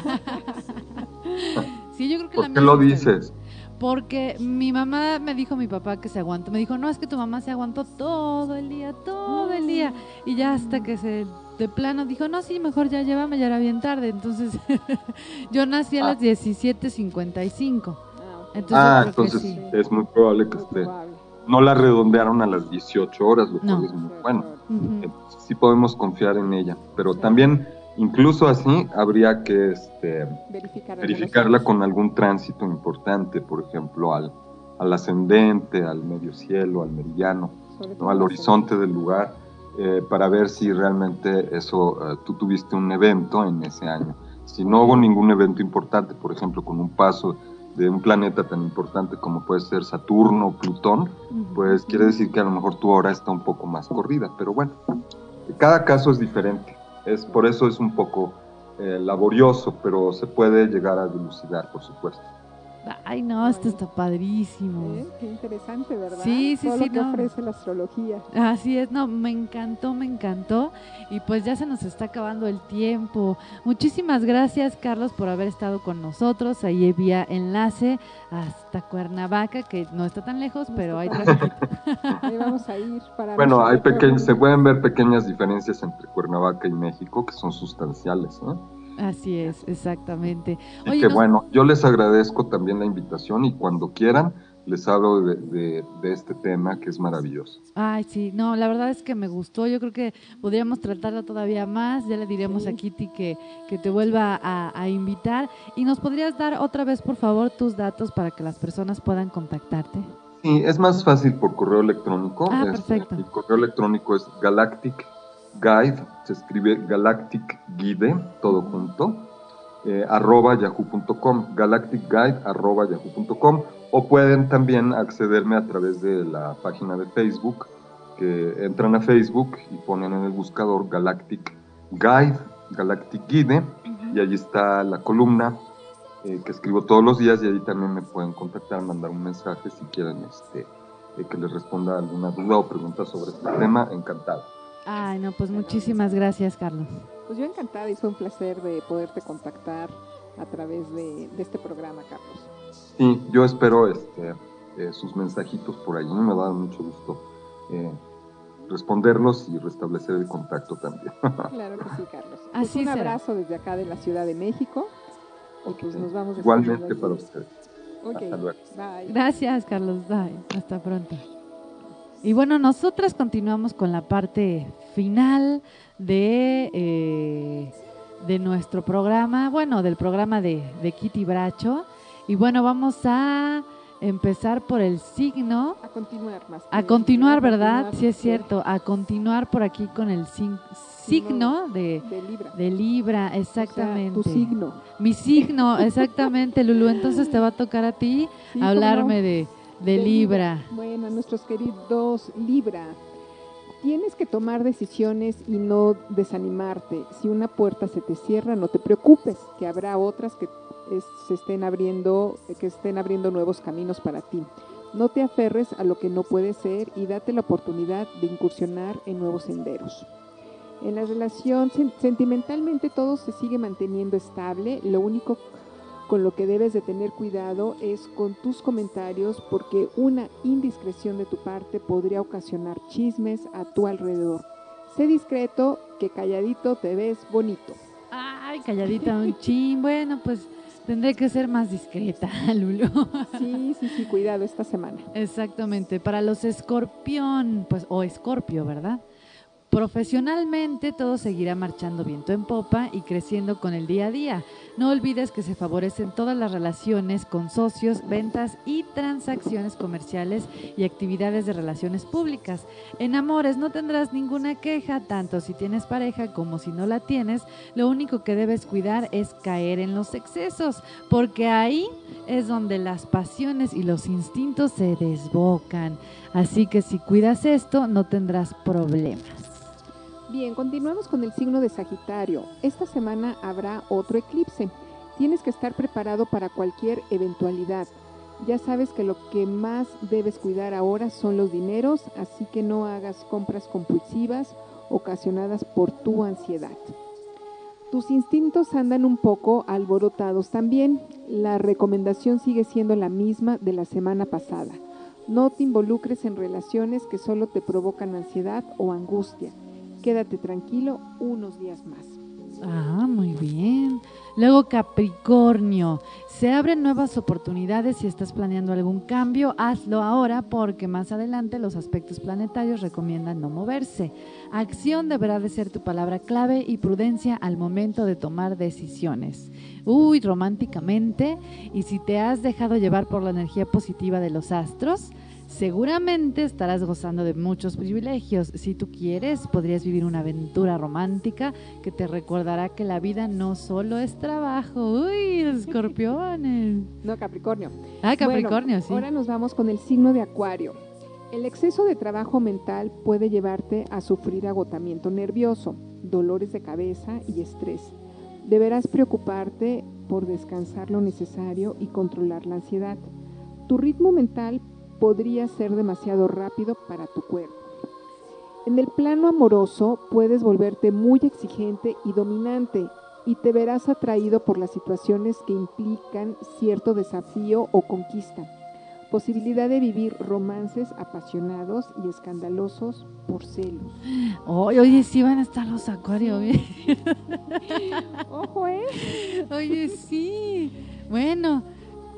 Sí, yo creo que ¿Por la mía qué lo sí dices? Porque mi mamá me dijo, mi papá que se aguantó, me dijo, no, es que tu mamá se aguantó todo el día, todo el día, y ya hasta que se, de plano, dijo, no, sí, mejor ya llévame, ya era bien tarde, entonces, yo nací a ah. las diecisiete cincuenta y cinco. Entonces, ah, entonces sí. es muy probable que muy esté... Probable. No la redondearon a las dieciocho horas, lo cual no. es muy bueno. Uh-huh. Entonces, sí podemos confiar en ella, pero sí. también, incluso así, habría que este, Verificar verificarla con algún tránsito importante, por ejemplo, al, al ascendente, al medio cielo, al meridiano, ¿no? al horizonte del lugar, eh, para ver si realmente eso, uh, tú tuviste un evento en ese año. Si no hubo ningún evento importante, por ejemplo, con un paso de un planeta tan importante como puede ser Saturno o Plutón, uh-huh. pues quiere decir que a lo mejor tu hora está un poco más corrida, pero bueno, cada caso es diferente, es, por eso es un poco eh, laborioso, pero se puede llegar a dilucidar, por supuesto. Ay, no, esto está padrísimo. ¿Eh? Qué interesante, ¿verdad? Sí, sí, Todo sí. lo que no. ofrece la astrología. Así es, no, me encantó, me encantó. Y pues ya se nos está acabando el tiempo. Muchísimas gracias, Carlos, por haber estado con nosotros. Ahí vía enlace hasta Cuernavaca, que no está tan lejos, no pero hay trasito. Ahí vamos a ir para... Bueno, hay peque- se pueden ver pequeñas diferencias entre Cuernavaca y México, que son sustanciales, ¿no? Así es, exactamente. Y Oye, que no... bueno, yo les agradezco también la invitación y cuando quieran les hablo de, de, de este tema que es maravilloso. Ay, sí, no, la verdad es que me gustó, yo creo que podríamos tratarlo todavía más, ya le diremos Sí. a Kitty que, que te vuelva a, a invitar, y nos podrías dar otra vez, por favor, tus datos para que las personas puedan contactarte. Sí, es más fácil por correo electrónico. Ah, Este, perfecto. mi correo electrónico es Galactic Guide, se escribe Galactic Guide, todo junto, eh, arroba yahoo punto com, galactic guide arroba yahoo punto com, o pueden también accederme a través de la página de Facebook, que entran a Facebook y ponen en el buscador Galactic Guide, Galactic Guide, y allí está la columna eh, que escribo todos los días, y allí también me pueden contactar, mandar un mensaje si quieren este, eh, que les responda alguna duda o pregunta sobre este tema, encantado. Ay, no, pues muchísimas gracias, Carlos. Pues yo encantada, y fue un placer de poderte contactar a través de, de este programa, Carlos. Sí, yo espero este, eh, sus mensajitos por allí, me va a dar mucho gusto eh, responderlos y restablecer el contacto también. Claro que sí, Carlos. Pues Así un será. abrazo desde acá de la Ciudad de México, y pues nos vamos Igualmente despidiendo para aquí. ustedes. Ok, Hasta luego. bye. Gracias, Carlos. Bye. Hasta pronto. Y bueno, nosotras continuamos con la parte final de, eh, de nuestro programa, bueno, del programa de, de Kitty Bracho. Y bueno, vamos a empezar por el signo. A continuar más. A continuar, A ¿verdad? continuar, Sí, es cierto. A continuar por aquí con el sin- signo de, De Libra. de Libra, O sea, exactamente. tu signo. Mi signo, exactamente, Lulu. Entonces te va a tocar a ti Sí, cómo hablarme no. de, de Libra. Bueno, nuestros queridos Libra, tienes que tomar decisiones y no desanimarte. Si una puerta se te cierra, no te preocupes, que habrá otras que es- se estén abriendo, que estén abriendo nuevos caminos para ti. No te aferres a lo que no puede ser y date la oportunidad de incursionar en nuevos senderos. En la relación sen- sentimentalmente todo se sigue manteniendo estable. Lo único con lo que debes de tener cuidado es con tus comentarios, porque una indiscreción de tu parte podría ocasionar chismes a tu alrededor. Sé discreto, que calladito te ves bonito. Ay, calladita un chin. Bueno, pues tendré que ser más discreta, Lulu. Sí, sí, sí, cuidado esta semana. Exactamente. Para los escorpión, pues, o escorpio, ¿verdad? Profesionalmente todo seguirá marchando viento en popa y creciendo con el día a día. No olvides que se favorecen todas las relaciones con socios, ventas y transacciones comerciales y actividades de relaciones públicas. En amores no tendrás ninguna queja, tanto si tienes pareja como si no la tienes. Lo único que debes cuidar es caer en los excesos, porque ahí es donde las pasiones y los instintos se desbocan. Así que si cuidas esto, no tendrás problemas. Bien, continuamos con el signo de Sagitario. Esta semana habrá otro eclipse. Tienes que estar preparado para cualquier eventualidad. Ya sabes que lo que más debes cuidar ahora son los dineros, así que no hagas compras compulsivas ocasionadas por tu ansiedad. Tus instintos andan un poco alborotados también. La recomendación sigue siendo la misma de la semana pasada. No te involucres en relaciones que solo te provocan ansiedad o angustia. Quédate tranquilo unos días más. Ah, muy bien. Luego Capricornio, se abren nuevas oportunidades. Si estás planeando algún cambio, hazlo ahora, porque más adelante los aspectos planetarios recomiendan no moverse. Acción deberá de ser tu palabra clave y prudencia al momento de tomar decisiones. Uy, románticamente, y si te has dejado llevar por la energía positiva de los astros, seguramente estarás gozando de muchos privilegios. Si tú quieres, podrías vivir una aventura romántica que te recordará que la vida no solo es trabajo. Uy, escorpiones. No, Capricornio. Ah, Capricornio, Bueno, sí. ahora nos vamos con el signo de Acuario. El exceso de trabajo mental puede llevarte a sufrir agotamiento nervioso, dolores de cabeza y estrés. Deberás preocuparte por descansar lo necesario y controlar la ansiedad. Tu ritmo mental podría ser demasiado rápido para tu cuerpo. En el plano amoroso puedes volverte muy exigente y dominante, y te verás atraído por las situaciones que implican cierto desafío o conquista. Posibilidad de vivir romances apasionados y escandalosos por celos. Oye, oye, sí van a estar los Acuario. ¿eh? Ojo, ¿eh? Oye, sí. Bueno,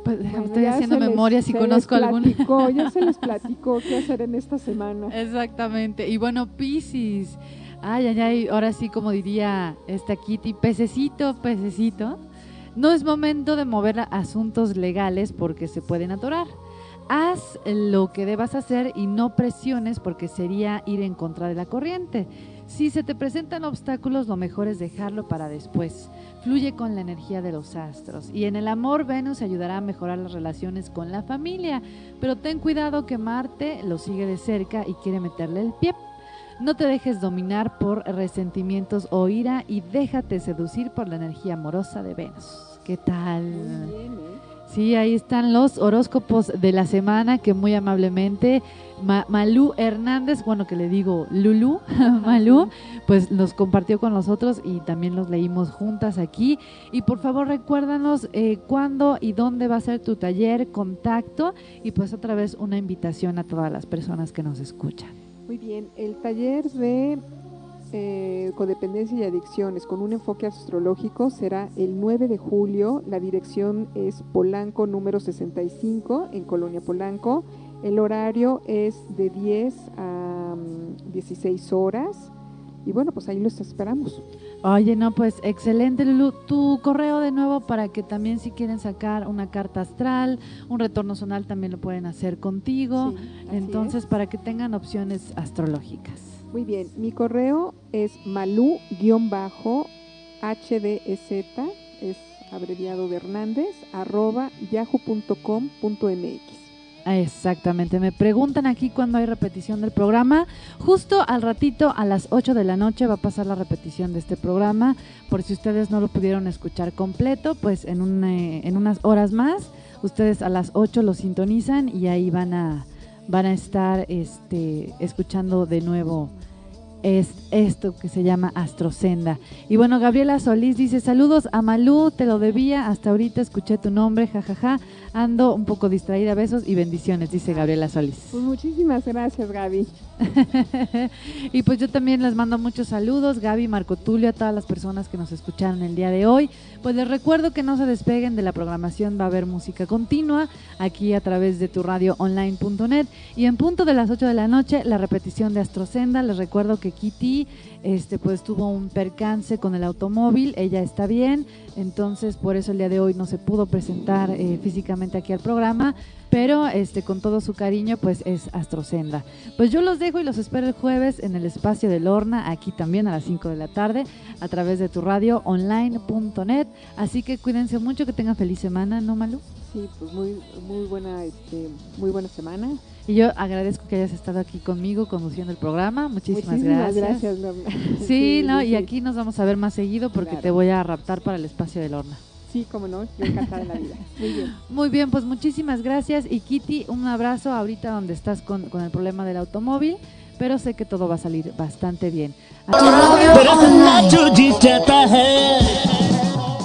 Pues Bueno, estoy ya haciendo se les- memoria si se conozco les alguna. platicó, ya se les platicó qué hacer en esta semana. Exactamente. Y bueno, Piscis. Ay, ay, ay. Ahora sí, como diría esta Kitty, pececito, pececito. No es momento de mover asuntos legales porque se pueden atorar. Haz lo que debas hacer y no presiones porque sería ir en contra de la corriente. Si se te presentan obstáculos, lo mejor es dejarlo para después. Fluye con la energía de los astros. Y en el amor, Venus ayudará a mejorar las relaciones con la familia. Pero ten cuidado que Marte lo sigue de cerca y quiere meterle el pie. No te dejes dominar por resentimientos o ira y déjate seducir por la energía amorosa de Venus. ¿Qué tal? Muy bien, ¿eh? Sí, ahí están los horóscopos de la semana que muy amablemente Ma- Malú Hernández, bueno, que le digo Lulú, Malú, pues los compartió con nosotros y también los leímos juntas aquí. Y por favor recuérdanos eh, cuándo y dónde va a ser tu taller, contacto y pues otra vez una invitación a todas las personas que nos escuchan. Muy bien, el taller de eh, codependencia y adicciones con un enfoque astrológico será el nueve de julio. La dirección es Polanco número sesenta y cinco en Colonia Polanco. El horario es de diez a um, dieciséis horas y bueno, pues ahí los esperamos. Oye, no, pues excelente, Lulu. Tu correo de nuevo para que también si quieren sacar una carta astral, un retorno zonal también lo pueden hacer contigo. Sí, así Entonces, es. para que tengan opciones astrológicas. Muy bien, mi correo es malú-hdez, es abreviado de Hernández, arroba yahoo punto com punto mx. Exactamente, me preguntan aquí cuándo hay repetición del programa. Justo al ratito, a las ocho de la noche, va a pasar la repetición de este programa. Por si ustedes no lo pudieron escuchar completo, pues en, un, eh, en unas horas más, ustedes a las ocho lo sintonizan y ahí van a, van a estar este, escuchando de nuevo es esto que se llama Astrosenda. Y bueno, Gabriela Solís dice, saludos a Malú, te lo debía, hasta ahorita escuché tu nombre, jajaja, ando un poco distraída, besos y bendiciones, dice Gabriela Solís. Pues muchísimas gracias, Gaby. Y pues yo también les mando muchos saludos, Gaby, Marco Tulio, a todas las personas que nos escucharon el día de hoy. Pues les recuerdo que no se despeguen de la programación, va a haber música continua aquí a través de tu radio online punto net y en punto de las ocho de la noche la repetición de Astrosenda. Les recuerdo que Kitty este pues tuvo un percance con el automóvil, ella está bien, entonces por eso el día de hoy no se pudo presentar eh, físicamente aquí al programa, pero este con todo su cariño pues es Astrosenda. Pues yo los dejo y los espero el jueves en el espacio de Lorna, aquí también a las cinco de la tarde, a través de tu radio online punto net, así que cuídense mucho, que tengan feliz semana, ¿no, Malú? Sí, pues muy muy buena este muy buena semana. Y yo agradezco que hayas estado aquí conmigo conduciendo el programa, muchísimas, Muchísimas gracias. gracias, Norma. Sí, Sí, no, sí, y sí. aquí nos vamos a ver más seguido porque Claro. te voy a raptar para el espacio de Lorna. Sí, cómo no, yo encantada en la vida. Muy bien. Muy bien, pues muchísimas gracias y Kitty, un abrazo ahorita donde estás con, con el problema del automóvil, pero sé que todo va a salir bastante bien. Tu radio online.